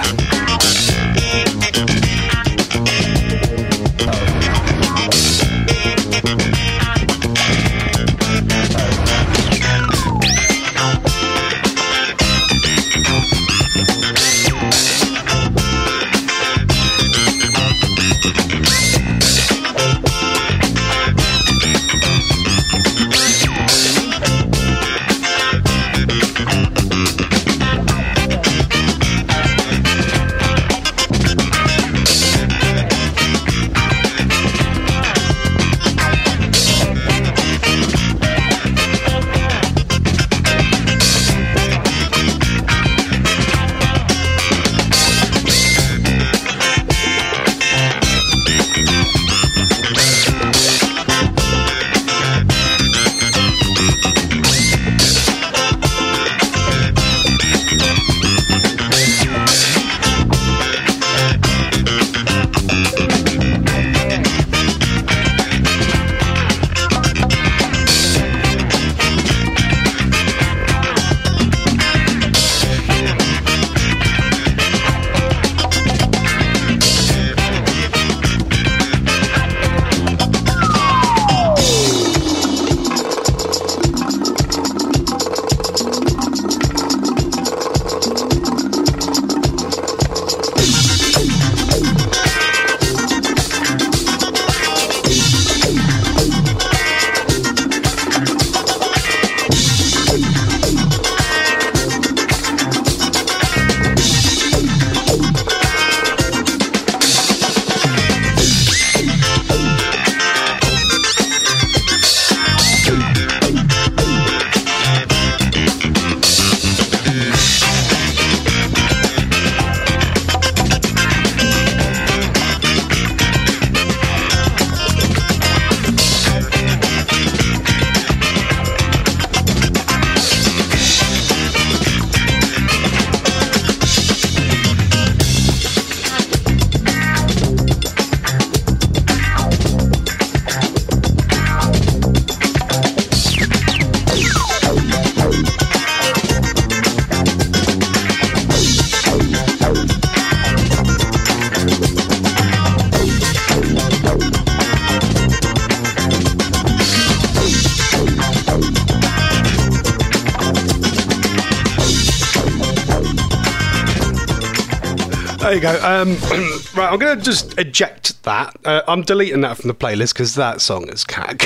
There you go. Um, right, I'm going to just eject that. Uh, I'm deleting that from the playlist because that song is cack.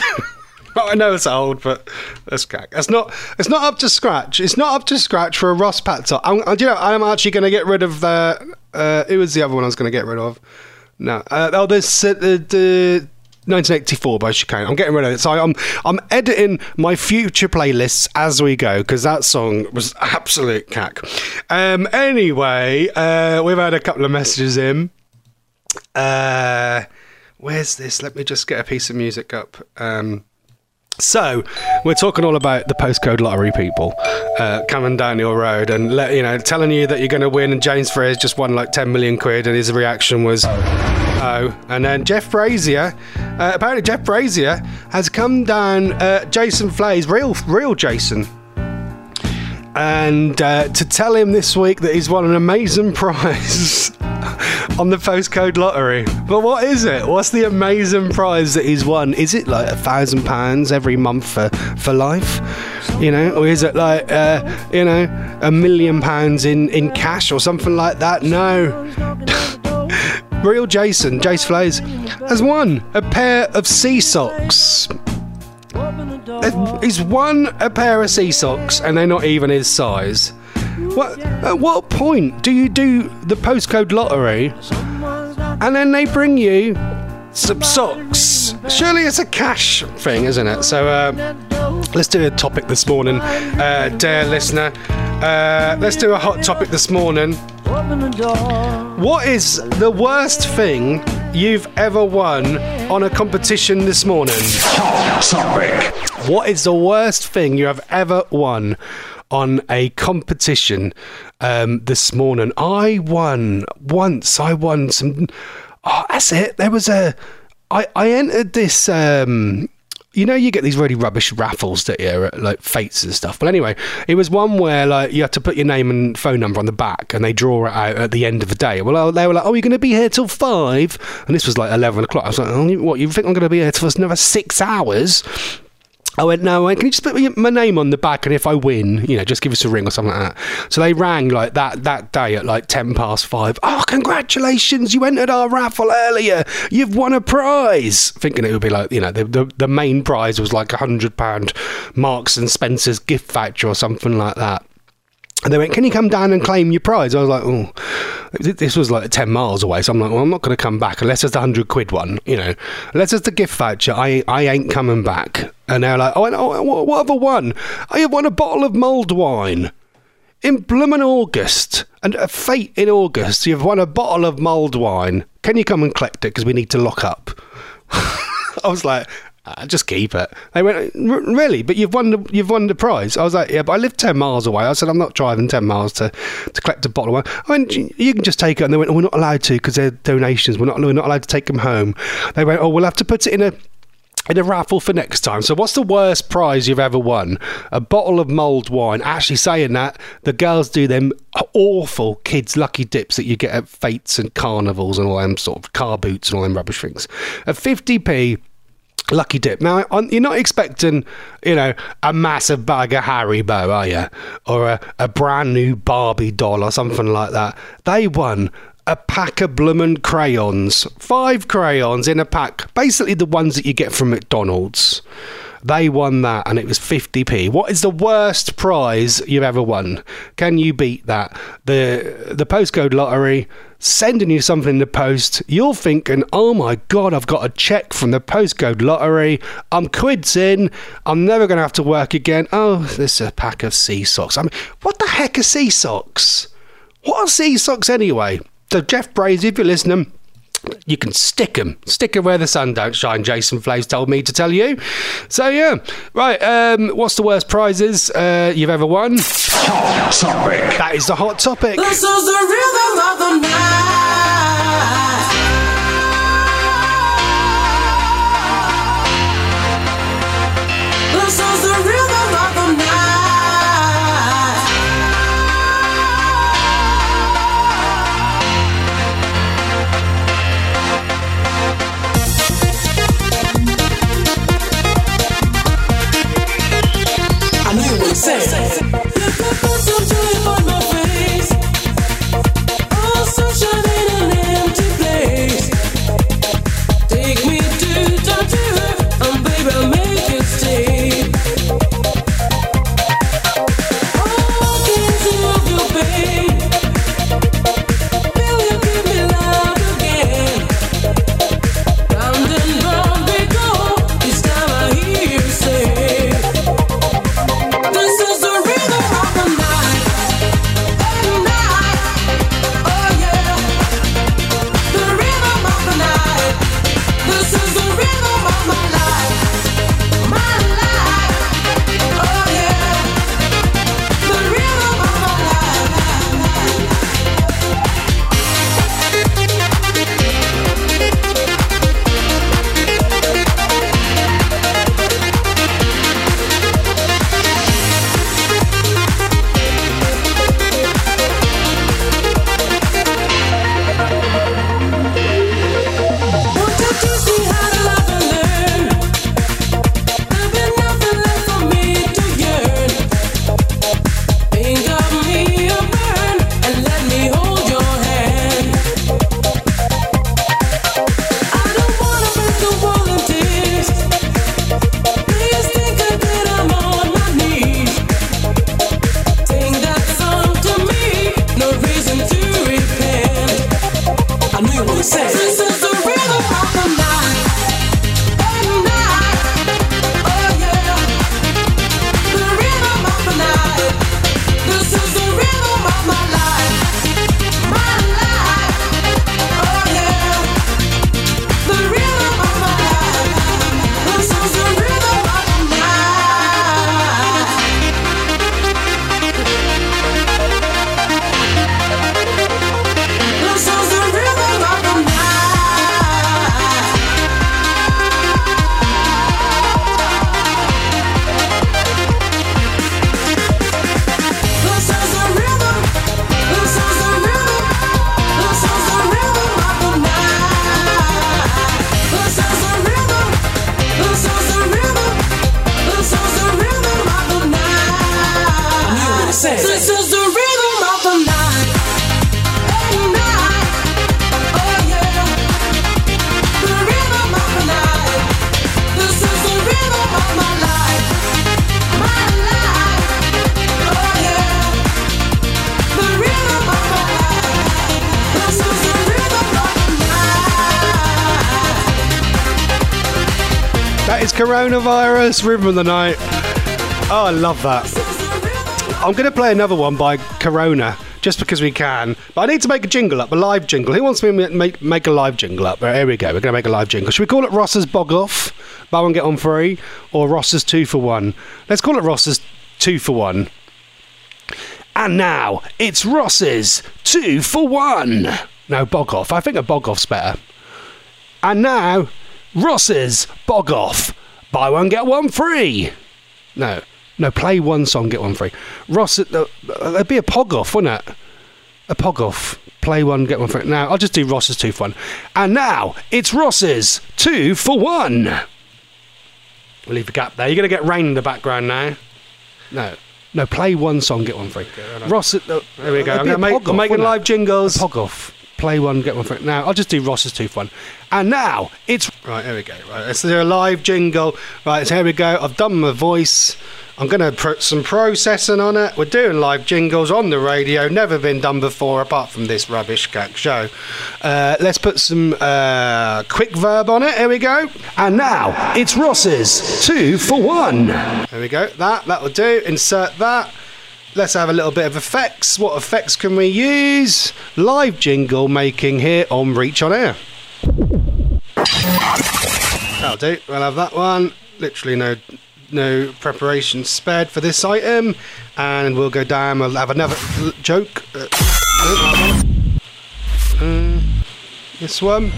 I know it's old, but that's cack. It's not. It's not up to scratch. It's not up to scratch for a Ross Patzelt. I'm, uh, do you know? I'm actually going to get rid of. Uh, uh, who was the other one I was going to get rid of? No. Uh, oh, this uh, the. the nineteen eighty-four by Chicane. I'm getting rid of it. So I'm I'm editing my future playlists as we go because that song was absolute cack. Um, anyway, uh, we've had a couple of messages in. Uh, Where's this? Let me just get a piece of music up. Um, so, we're talking all about the postcode lottery people uh, coming down your road and let, you know, telling you that you're going to win. And James Frears just won like ten million quid, and his reaction was, oh. And then Jeff Brazier, uh, apparently Jeff Brazier has come down uh, Jason Flay's real, real Jason. And uh, to tell him this week that he's won an amazing prize on the postcode lottery. But what is it? What's the amazing prize that he's won? Is it like a thousand pounds every month for, for life? You know, or is it like, uh, you know, a million pounds in, in cash or something like that? No. Real Jason, Jace Flays, has won a pair of sea socks. He's won a pair of sea socks and they're not even his size. What, at what point do you do the postcode lottery and then they bring you some socks? Surely it's a cash thing, isn't it? So uh, let's do a topic this morning, uh, dear listener. Uh, let's do a hot topic this morning. What is the worst thing you've ever won on a competition this morning? Hot topic. What is the worst thing you have ever won on a competition um, this morning? I won once. I won some. Oh, that's it. There was a. I I entered this. Um, You know, you get these really rubbish raffles that you at like fates and stuff. But anyway, it was one where like you had to put your name and phone number on the back, and they draw it out at the end of the day. Well, they were like, "Oh, you're going to be here till five," and this was like eleven o'clock. I was like, "Oh, what? You think I'm going to be here till another six hours?" I went, no, can you just put my name on the back, and if I win, you know, just give us a ring or something like that. So they rang like that that day at like ten past five. Oh, congratulations, you entered our raffle earlier. You've won a prize. Thinking it would be like, you know, the the, the main prize was like a hundred pound Marks and Spencer's gift voucher or something like that. And they went, can you come down and claim your prize? I was like, oh, this was like ten miles away. So I'm like, well, I'm not going to come back unless it's the hundred quid one, you know, unless it's the gift voucher. I, I ain't coming back. And they're like, oh, oh what, what other one? I won a bottle of mulled wine in bloomin' August, and a fate in August. You've won a bottle of mulled wine. Can you come and collect it? Because we need to lock up. I was like, Uh, just keep it. They went, really? But you've won the you've won the prize. I was like, yeah, but I live ten miles away. I said, I'm not driving ten miles to, to collect a bottle of wine. I went, you can just take it. And they went, oh, we're not allowed to because they're donations. We're not we're not allowed to take them home. They went, oh, we'll have to put it in a in a raffle for next time. So what's the worst prize you've ever won? A bottle of mulled wine. Actually, saying that, the girls do them awful kids' lucky dips that you get at fates and carnivals and all them sort of car boots and all them rubbish things. A fifty p lucky dip. Now, you're not expecting, you know, a massive bag of Haribo, are you? Or a, a brand new Barbie doll or something like that. They won a pack of bloomin' crayons. Five crayons in a pack. Basically the ones that you get from McDonald's. They won that, and it was fifty p. What is the worst prize you've ever won? Can you beat that? The the postcode lottery, sending you something in the post, you're thinking, oh my God, I've got a cheque from the postcode lottery. I'm quids in. I'm never going to have to work again. Oh, this is a pack of sea socks. I mean, what the heck are sea socks? What are sea socks anyway? So Jeff Brazier, if you're listening, you can stick them. Stick them where the sun don't shine, Jason Flays told me to tell you. So, yeah. Right, um, what's the worst prizes uh, you've ever won? Hot topic. That is the hot topic. This is the rhythm of the night. This is the rhythm of the night. I know what it says. Look up for some joy on my face. All sunshine in an empty place. That is Coronavirus, Rhythm of the Night. Oh, I love that. I'm going to play another one by Corona, just because we can. But I need to make a jingle up, a live jingle. Who wants me to make, make a live jingle up? Right, here we go. We're going to make a live jingle. Should we call it Ross's Bog Off, buy one, get on free, or Ross's two for one? Let's call it Ross's two for one. And now, it's Ross's two for one. No, Bog Off. I think a Bog Off's better. And now, Ross's Bog Off. Buy one, get one free. No, no, play one song, get one free. Ross, uh, there'd be a Pog Off, wouldn't it? A Pog Off. Play one, get one free. Now, I'll just do Ross's two for one. And now, it's Ross's two for one. We'll leave a gap there. You're going to get rain in the background now. No. No, play one song, get one free. Okay, Ross, uh, there we go. I'm, gonna make, I'm making live jingles. A Pog Off. Play one, get one free. Now, I'll just do Ross's two for one. And now, it's... Right, here we go. Right, let's do a live jingle. Right, so here we go. I've done my voice. I'm going to put some processing on it. We're doing live jingles on the radio. Never been done before, apart from this rubbish cack show. Uh, let's put some uh, quick verb on it. Here we go. And now, it's Ross's two for one. There we go. That, that'll do. Insert that. Let's have a little bit of effects. What effects can we use? Live jingle making here on Reach On Air. That'll do. We'll have that one. Literally no no preparation spared for this item. And we'll go down. We'll have another l- joke. Uh, uh, this one.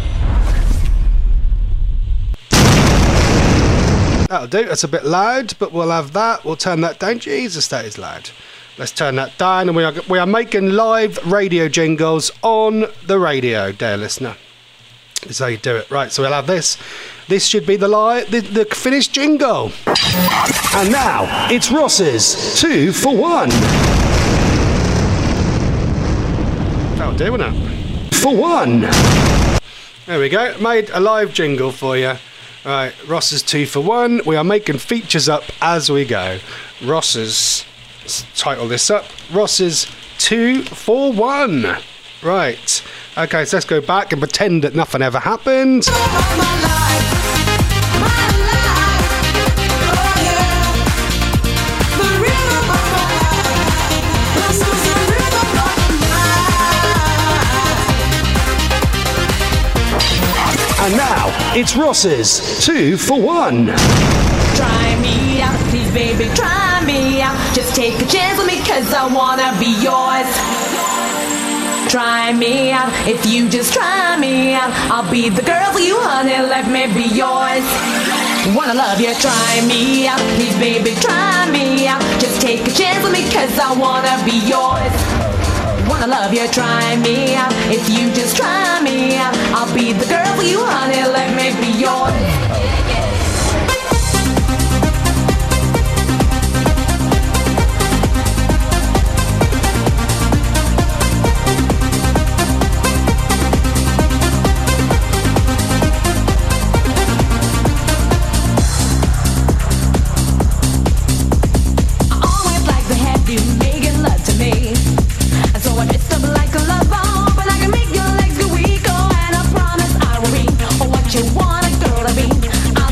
That'll do. That's a bit loud, but we'll have that. We'll turn that down. Jesus, that is loud. Let's turn that down, and we are we are making live radio jingles on the radio, dear listener. That's how you do it. Right, so we'll have this. This should be the live, the, the finished jingle. And now, it's Ross's two for one. That'll do, won't it? For one. There we go. Made a live jingle for you. Right, Ross's two for one. We are making features up as we go. Ross's... Let's title this up. Ross's two for one. Right. Okay, so let's go back and pretend that nothing ever happened. And now, it's Ross's two for one. Try me out, please baby, try me out. Just take a chance with me, cause I wanna be yours. Try me out, if you just try me out, I'll be the girl for you, honey, let me be yours. Wanna love you, try me out, please baby, try me out. Just take a chance with me, cause I wanna be yours. Wanna love you, try me out, if you just try me out, I'll be the girl for you, honey, let me be yours. You want a girl to be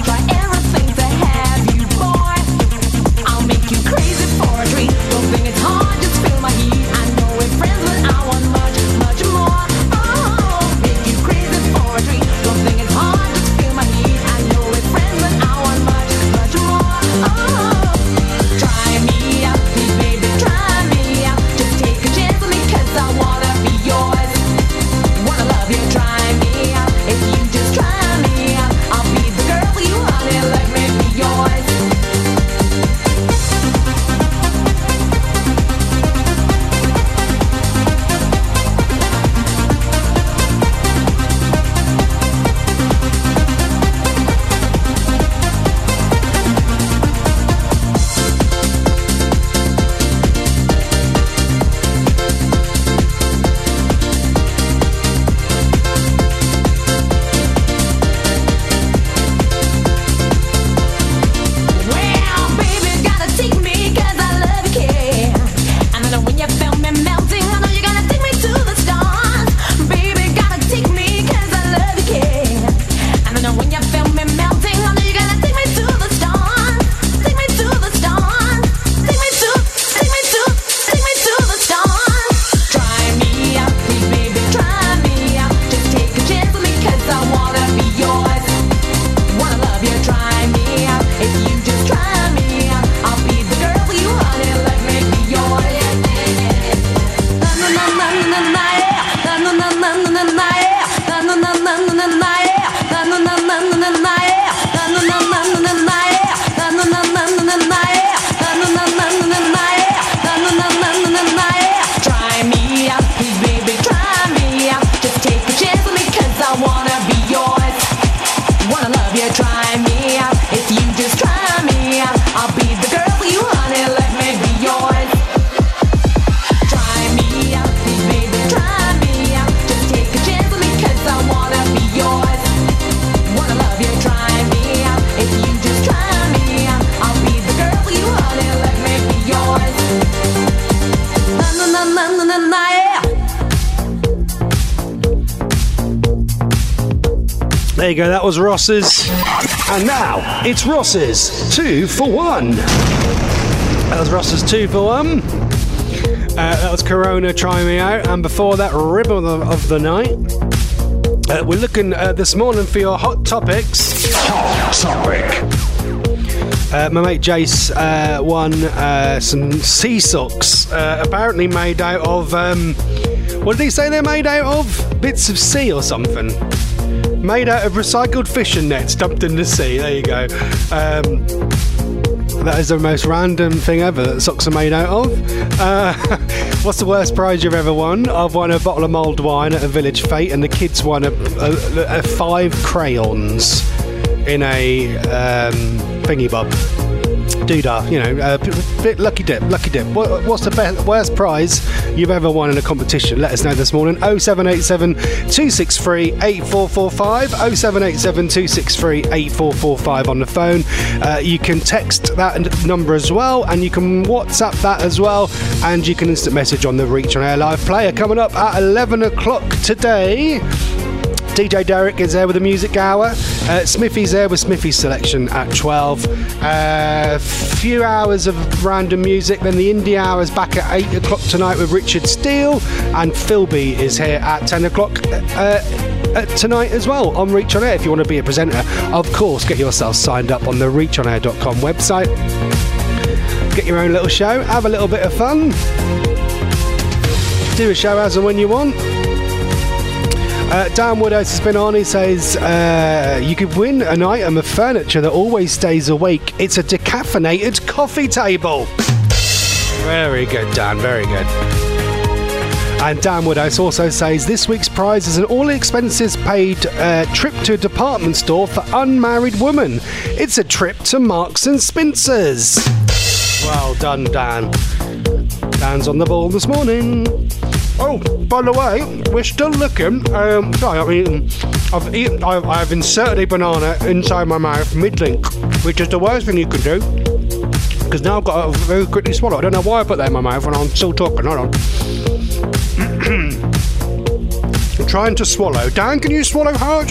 There you go, that was Ross's. And now, it's Ross's two for one. That was Ross's two for one. Uh, that was Corona, Try Me Out. And before that, Ribble of the Night. Uh, we're looking uh, this morning for your hot topics. Hot topic. Uh, my mate Jace uh, won uh, some sea socks, uh, apparently made out of, um, what did he say they're made out of? Bits of sea or something. Made out of recycled fishing nets dumped in the sea. There you go. Um, that is the most random thing ever that socks are made out of. Uh, what's the worst prize you've ever won? I've won a bottle of mulled wine at a village fete, and the kids won a, a, a five crayons in a um, thingy bob. Doodah, you know, uh, bit lucky dip, lucky dip. What, what's the best, worst prize you've ever won in a competition? Let us know this morning. oh seven eight seven, two six three, eight four four five, oh seven eight seven, two six three, eight four four five on the phone. Uh, you can text that number as well, and you can WhatsApp that as well, and you can instant message on the Reach On Air live player. Coming up at eleven o'clock today, D J Derek is there with the music hour. Uh, Smithy's there with Smithy's selection at twelve. A uh, few hours of random music. Then the indie hour is back at eight o'clock tonight with Richard Steele. And Philby is here at ten o'clock uh, uh, tonight as well on Reach On Air. If you want to be a presenter, of course, get yourself signed up on the reach on air dot com website. Get your own little show. Have a little bit of fun. Do a show as and when you want. Uh, Dan Woodhouse has been on. He says uh, you could win an item of furniture that always stays awake. It's a decaffeinated coffee table. Very good, Dan. Very good. And Dan Woodhouse also says this week's prize is an all expenses paid uh, trip to a department store for unmarried women. It's a trip to Marks and Spencer's. Well done, Dan. Dan's on the ball this morning. Oh, by the way, we're still looking. Um, sorry, I mean, I've eaten. I've, I've inserted a banana inside my mouth mid-link, which is the worst thing you can do. Because now I've got to very quickly swallow. I don't know why I put that in my mouth when I'm still talking. Hold on. I'm trying to swallow. Dan, can you swallow hard?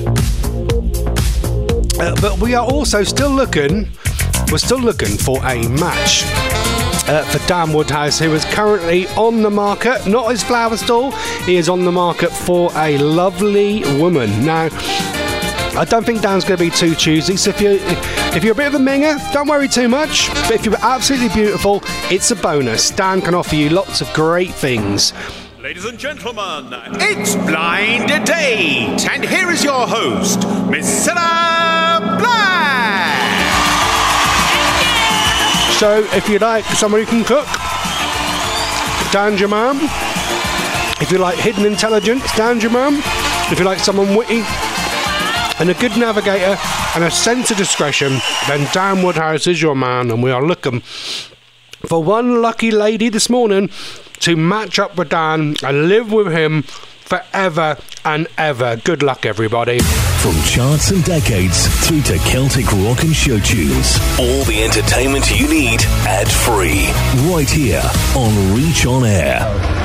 Uh, but we are also still looking. We're still looking for a match. Uh, for Dan Woodhouse, who is currently on the market, not his flower stall, he is on the market for a lovely woman. Now, I don't think Dan's going to be too choosy, so if you're, if you're a bit of a minger, don't worry too much, but if you're absolutely beautiful, it's a bonus. Dan can offer you lots of great things. Ladies and gentlemen, it's Blind Date, and here is your host, Miss Sarah Black. So, if you like somebody who can cook, Dan's your mum. If you like hidden intelligence, Dan's your mum. If you like someone witty and a good navigator and a sense of discretion, then Dan Woodhouse is your man, and we are looking for one lucky lady this morning to match up with Dan and live with him forever and ever. Good luck, everybody. From charts and decades through to Celtic rock and show tunes, all the entertainment you need ad-free, right here on Reach On Air.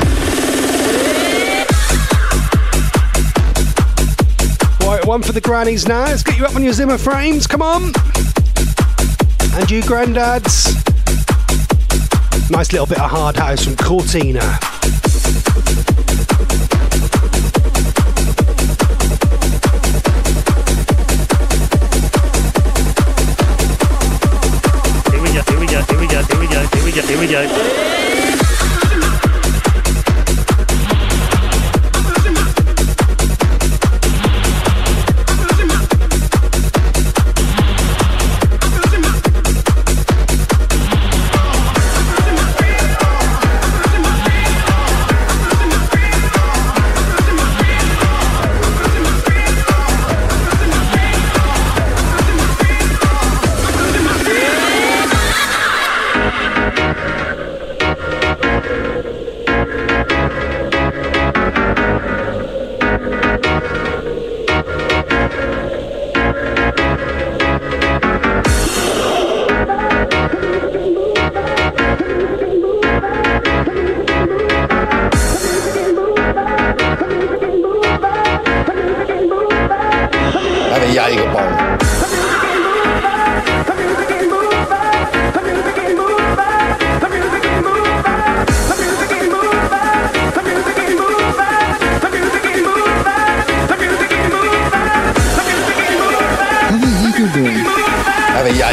Right, one for the grannies now. Let's get you up on your Zimmer frames. Come on. And you granddads. Nice little bit of hard house from Cortina. Here we go, here we go, here we go, here we go, here we go.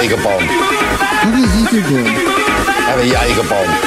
Jaeger bomb. Have a Jaeger bomb. Have a Jaeger bomb.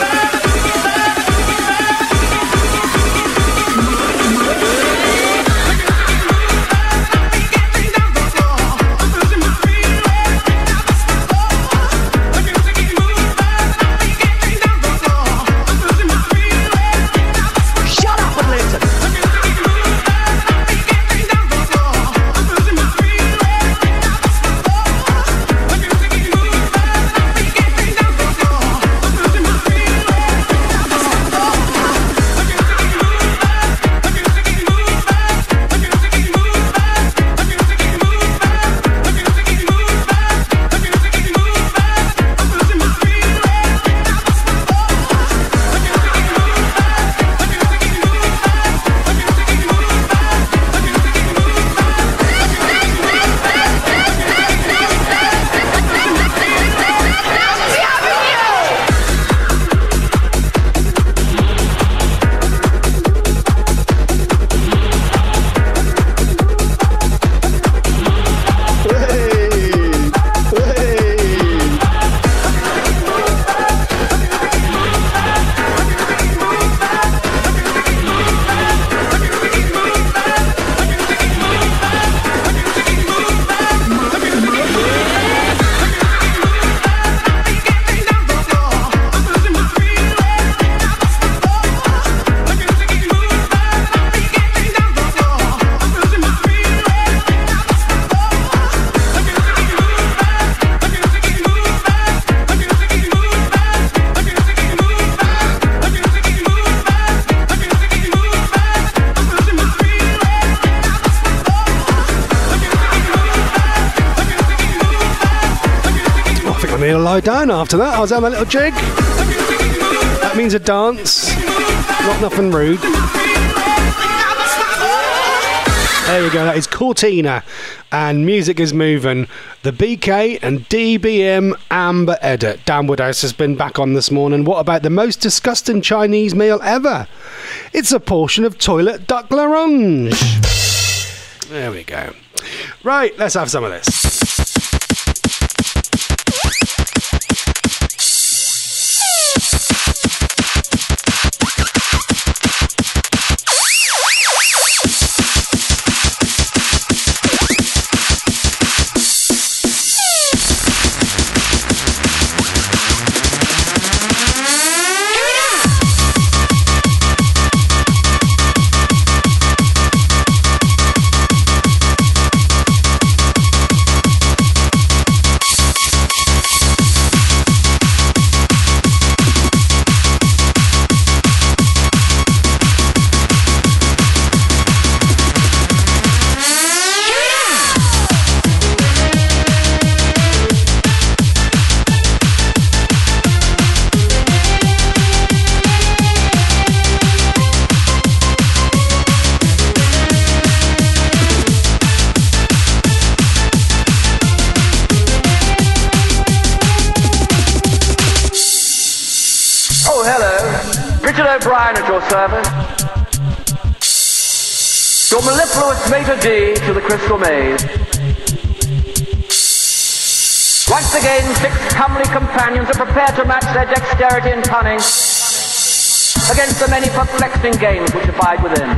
Lie down after that. I was having a little jig. That means a dance, not nothing rude. There we go. That is Cortina, and Music is Moving. The B K and D B M Amber edit. Dan Woodhouse has been back on this morning. What about the most disgusting Chinese meal ever? It's a portion of toilet duck l'orange. There we go. Right, let's have some of this. O'Brien at your service. Your mellifluous maitre d' to the crystal maze. Once again, six comely companions are prepared to match their dexterity and cunning against the many perplexing games which abide within.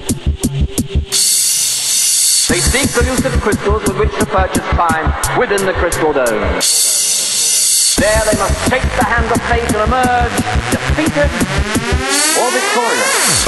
They seek the elusive crystals with which to purchase time within the crystal dome. There they must take the hand of fate and emerge defeated or victorious.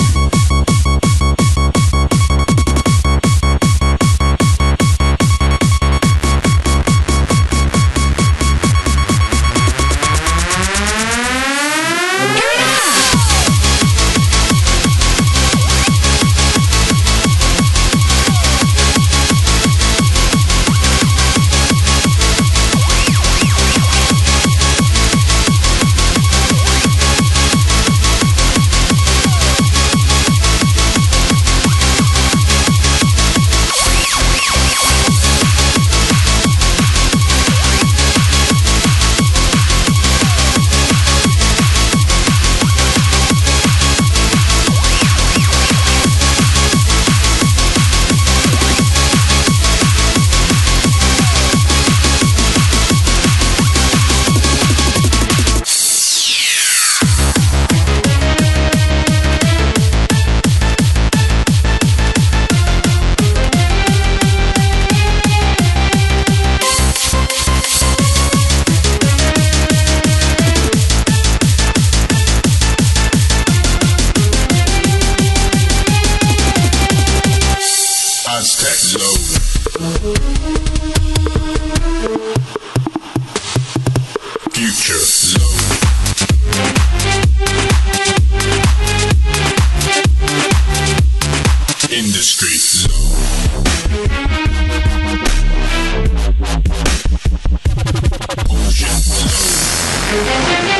Future Zone. Industry Zone. Ocean Zone.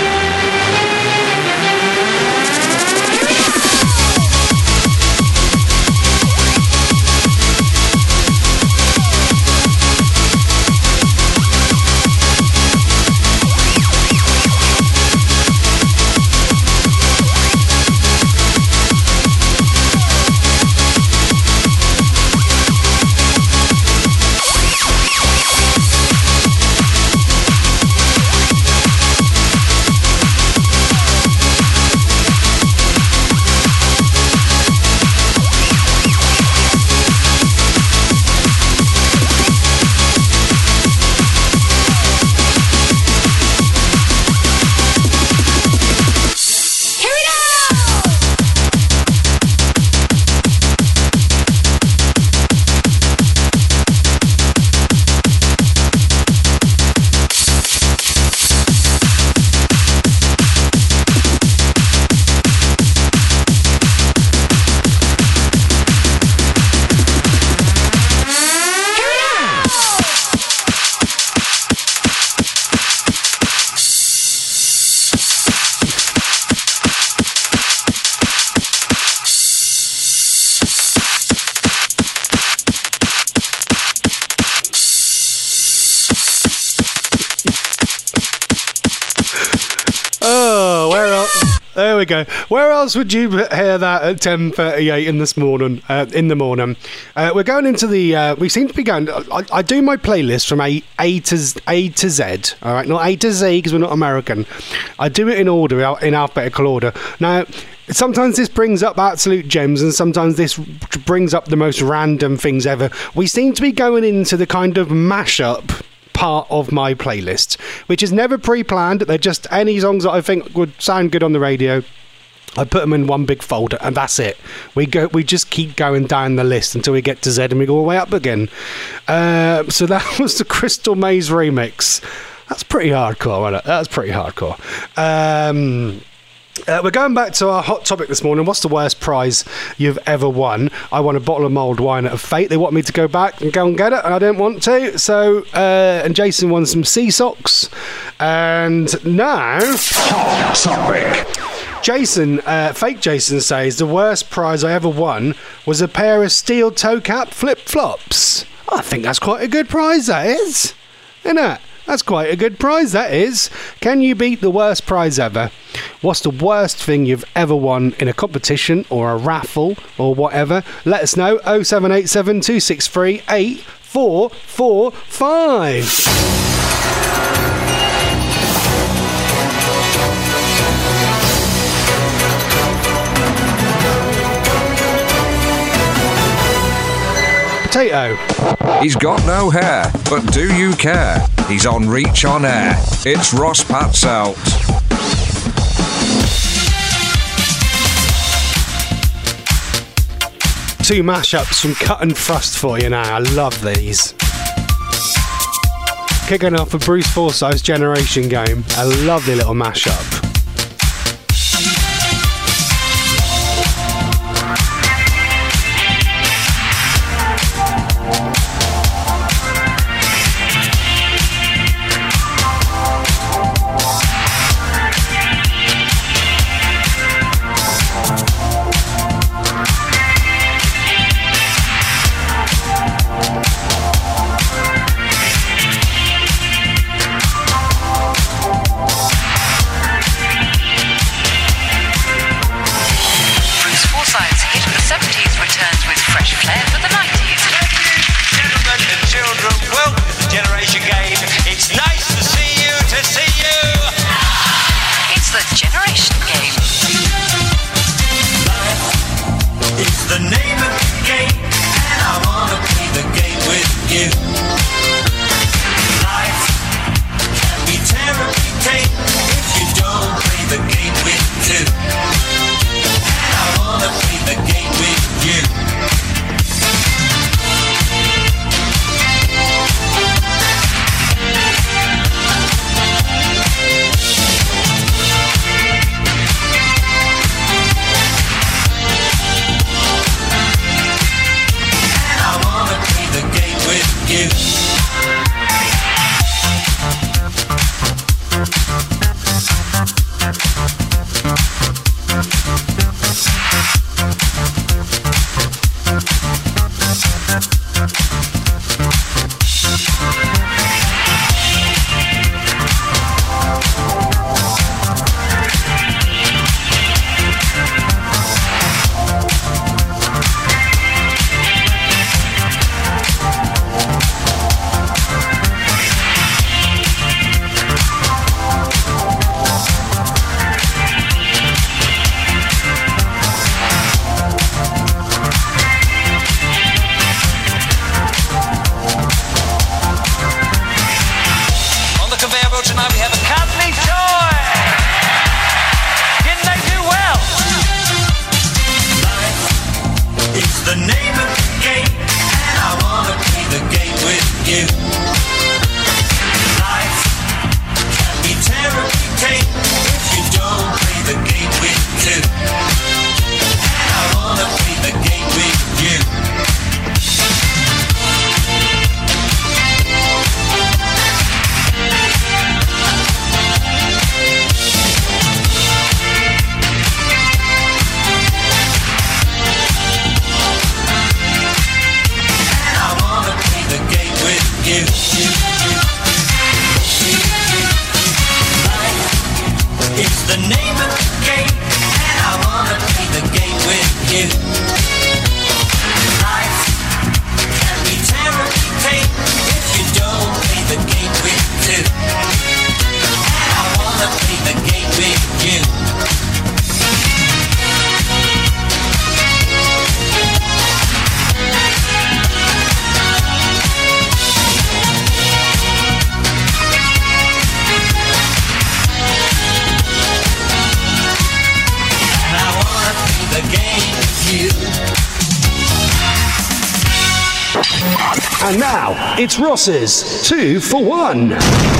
There we go. Where else would you hear that at ten thirty-eight in this morning? Uh, in the morning, uh, we're going into the. Uh, we seem to be going. I, I do my playlist from A A to A to Z. All right, not A to Z because we're not American. I do it in order, in alphabetical order. Now, sometimes this brings up absolute gems, and sometimes this brings up the most random things ever. We seem to be going into the kind of mashup part of my playlist, which is never pre-planned. They're just any songs that I think would sound good on the radio. I put them in one big folder, and that's it. We go. We just keep going down the list until we get to Z, and we go all the way up again. Uh, so that was the Crystal Maze remix. That's pretty hardcore, wasn't it? That's pretty hardcore. Um, Uh, we're going back to our hot topic this morning. What's the worst prize you've ever won? I won a bottle of mulled wine at a fete. They want me to go back and go and get it, and I didn't want to. So, uh, and Jason won some sea socks. And now, hot topic. Jason, uh, fake Jason says the worst prize I ever won was a pair of steel toe cap flip flops. I think that's quite a good prize. That is, isn't it? That's quite a good prize, that is. Can you beat the worst prize ever? What's the worst thing you've ever won in a competition or a raffle or whatever? Let us know. oh seven eight seven, two six three, eight four four five. Potato. He's got no hair, but do you care? He's on Reach on Air. It's Ross Patzelt. Two mashups from Cut and Thrust for you now. I love these. Kicking off a Bruce Forsyth's Generation Game. A lovely little mashup. And now, it's Ross's two for one.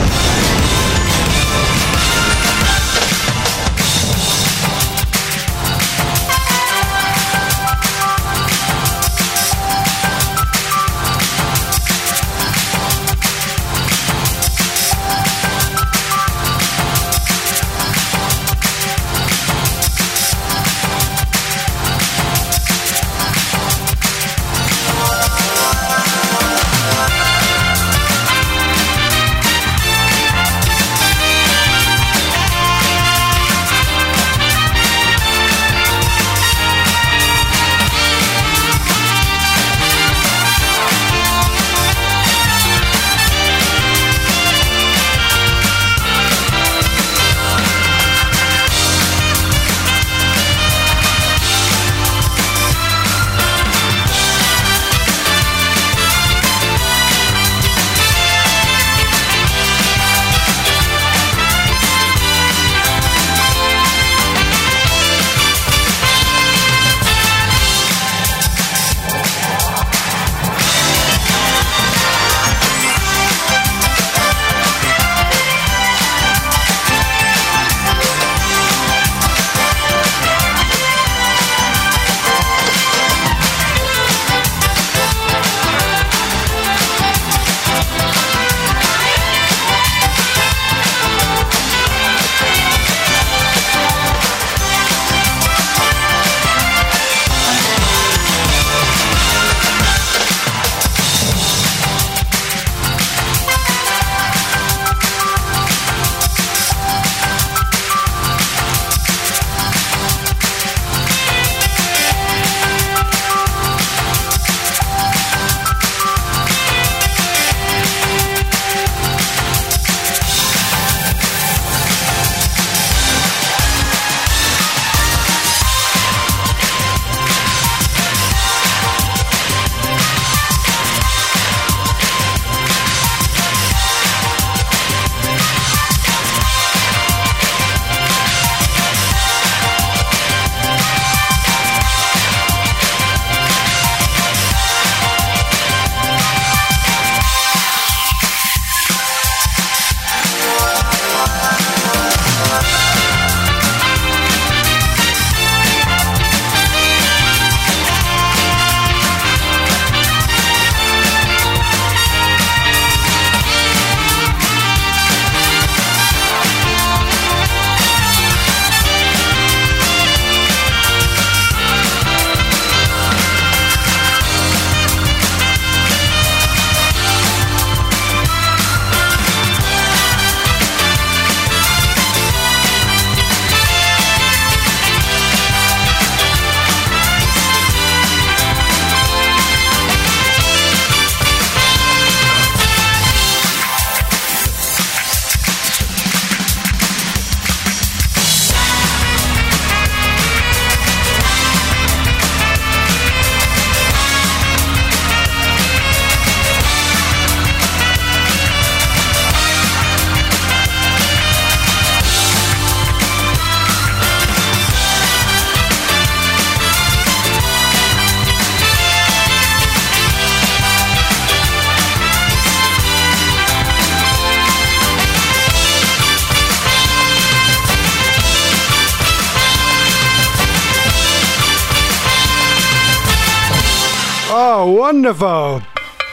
Oh, wonderful.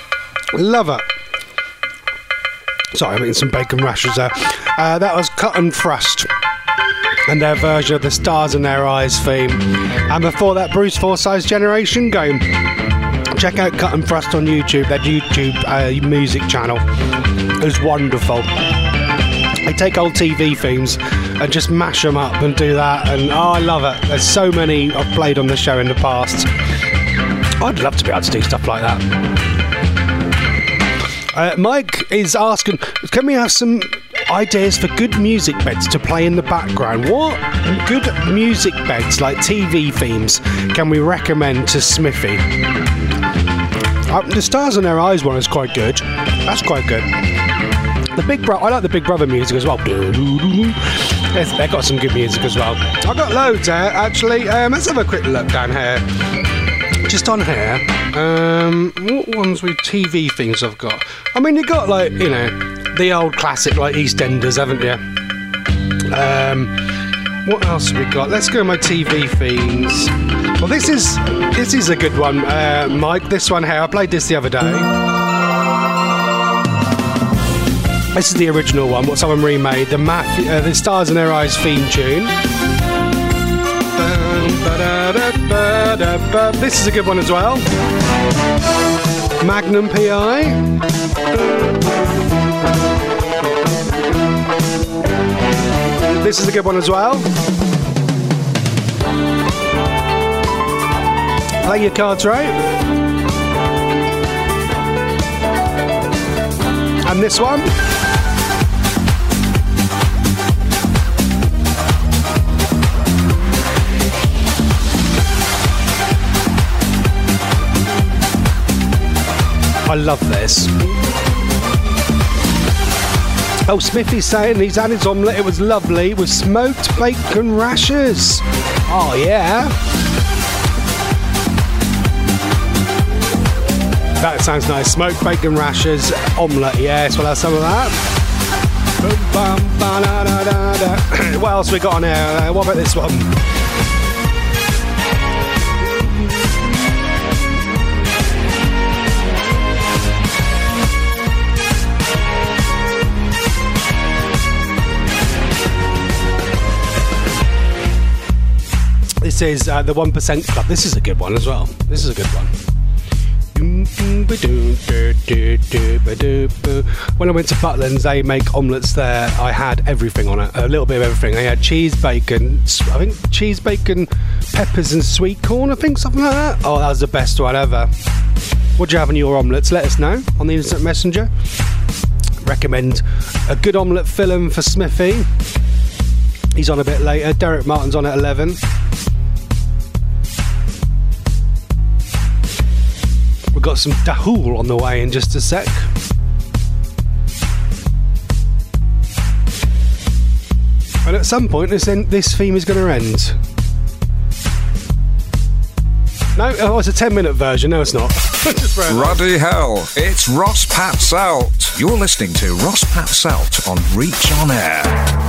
Love it. Sorry, I'm eating some bacon rashers there. Uh, that was Cut and Thrust and their version of the Stars in Their Eyes theme. And before that, Bruce Forsyth's Generation game. Check out Cut and Thrust on YouTube, their YouTube uh, music channel. It was wonderful. They take old T V themes and just mash them up and do that, and oh, I love it. There's so many I've played on the show in the past. I'd love to be able to do stuff like that. Uh, Mike is asking, can we have some ideas for good music beds to play in the background? What good music beds, like T V themes, can we recommend to Smithy? Uh, the Stars in Their Eyes one is quite good. That's quite good. The Big Bro- I like the Big Brother music as well. They've got some good music as well. I've got loads there, actually. Um, let's have a quick look down here. just on here, um, what ones with T V things I've got? I mean, you got like, you know, the old classic like EastEnders, haven't you? Um, what else have we got? Let's go to my T V themes. Well, this is this is a good one, uh, Mike. This one here, I played this the other day. This is the original one, what someone remade. The Math- uh, the Stars in Their Eyes theme tune. This is a good one as well. Magnum P I. This is a good one as well. Play your cards right. And this one. I love this. Oh, Smithy's saying he's had his omelette. It was lovely with smoked bacon rashers. Oh, yeah. That sounds nice. Smoked bacon rashers, omelette. Yes, we'll have some of that. What else we got on here? Uh, what about this one? This is uh, the one percent Club. This is a good one as well. This is a good one. When I went to Butlins, they make omelettes there. I had everything on it. A little bit of everything. I had cheese, bacon, I think cheese, bacon, peppers and sweet corn, I think, something like that. Oh, that was the best one ever. What do you have in your omelettes? Let us know on the Instant Messenger. Recommend a good omelette film for Smithy. He's on a bit later. Derek Martin's on at eleven. We've got some dahoul on the way in just a sec. And at some point, this en- this theme is going to end. No, oh, it's a ten-minute version. No, it's not. Ruddy hell, it's Ross Pats Out. You're listening to Ross Pats Out on Reach On Air.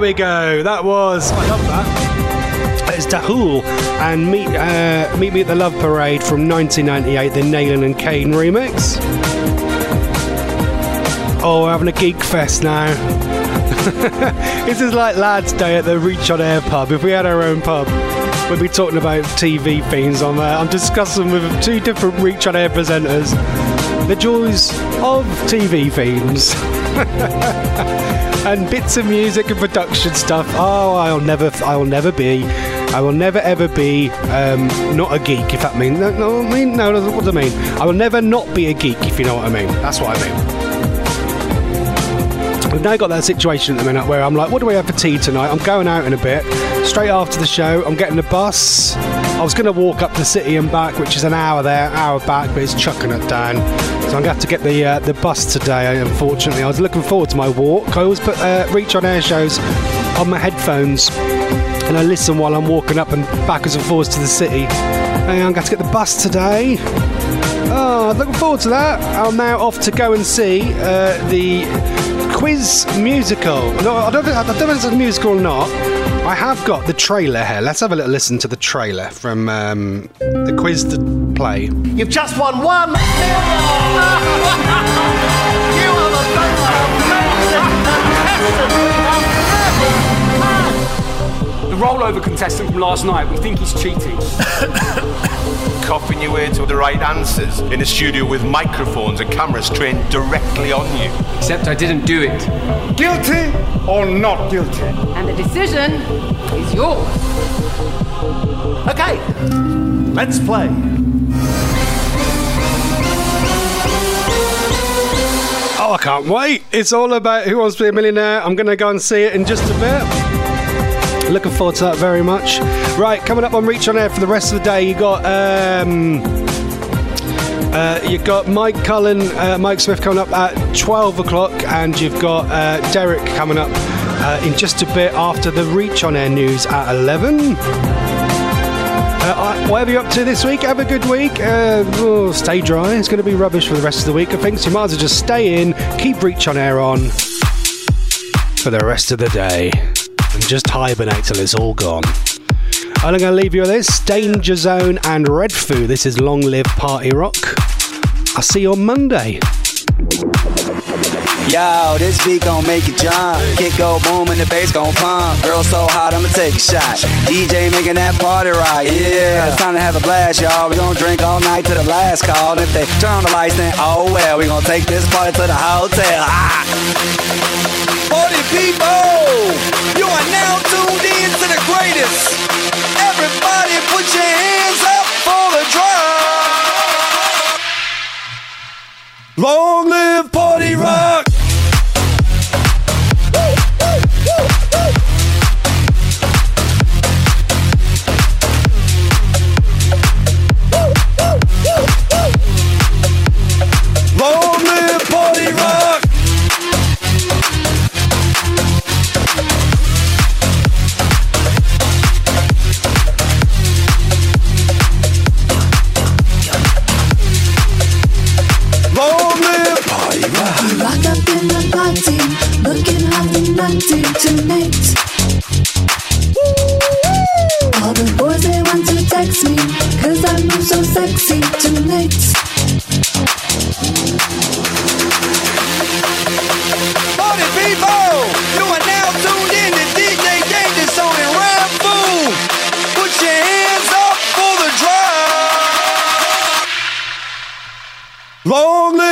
we go. That was. I love that. It's Dahul and Meet uh, Meet Me at the Love Parade from nineteen ninety-eight, the Nayland and Kane remix. Oh, we're having a geek fest now. This is like Lads' Day at the Reach on Air pub. If we had our own pub, we'd be talking about T V themes on there. I'm discussing with two different Reach on Air presenters the joys of T V themes. And bits of music and production stuff. Oh, I'll never, I'll never be, I will never ever be um, not a geek. If that means, no, no, I mean, no, what do I mean? I will never not be a geek. If you know what I mean. That's what I mean. We've now got that situation at the minute where I'm like, what do we have for tea tonight? I'm going out in a bit. Straight after the show, I'm getting a bus. I was going to walk up the city and back, which is an hour there, hour back, but it's chucking it down. So I'm going to have to get the uh, the bus today, unfortunately. I was looking forward to my walk. I always put uh, Reach on Air shows on my headphones and I listen while I'm walking up and backwards and forwards to the city. And I'm going to get the bus today. Oh, looking forward to that. I'm now off to go and see uh, the Quiz musical. No, I don't, I don't know if it's a musical or not. I have got the trailer here. Let's have a little listen to the trailer from um, the Quiz the play. You've just won one million! You are the most amazing contestant! The rollover contestant from last night, we think he's cheating. Coughing your way to the right answers in a studio with microphones and cameras trained directly on you. Except I didn't do it. Guilty or not guilty? And the decision is yours. Okay, let's play. Oh, I can't wait. It's all about Who Wants to Be a Millionaire. I'm going to go and see it in just a bit. Looking forward to that very much. Right, coming up on Reach on Air for the rest of the day, you got um, uh, you got Mike Cullen, uh, Mike Smith coming up at twelve o'clock, and you've got uh, Derek coming up uh, in just a bit after the Reach on Air news at eleven. Uh, whatever you're up to this week, have a good week. Uh, oh, stay dry. It's going to be rubbish for the rest of the week, I think. So you might as well just stay in, keep Reach on Air on for the rest of the day. And just hibernate till it's all gone. I'm going to leave you with this. Danger Zone and Red Foo. This is Long Live Party Rock. I'll see you on Monday. Yo, this beat gon' make you jump. Kick go boom and the bass gon' pump. Girl so hot, I'ma take a shot. D J making that party right. Yeah, it's time to have a blast, y'all. We gon' drink all night to the last call. And if they turn on the lights, then oh well. We gon' take this party to the hotel. Ah. Party people, you are now tuned in to the greatest. Everybody put your hands up for the drop. Long live Party Rock. Long live Party Rock. Rock up in the party, looking hot and naughty tonight. All the boys they want to text me, cause I move so sexy tonight. Party people, you are now tuned in to D J Danger Zone and Red Foo. Put your hands up for the drop. Long live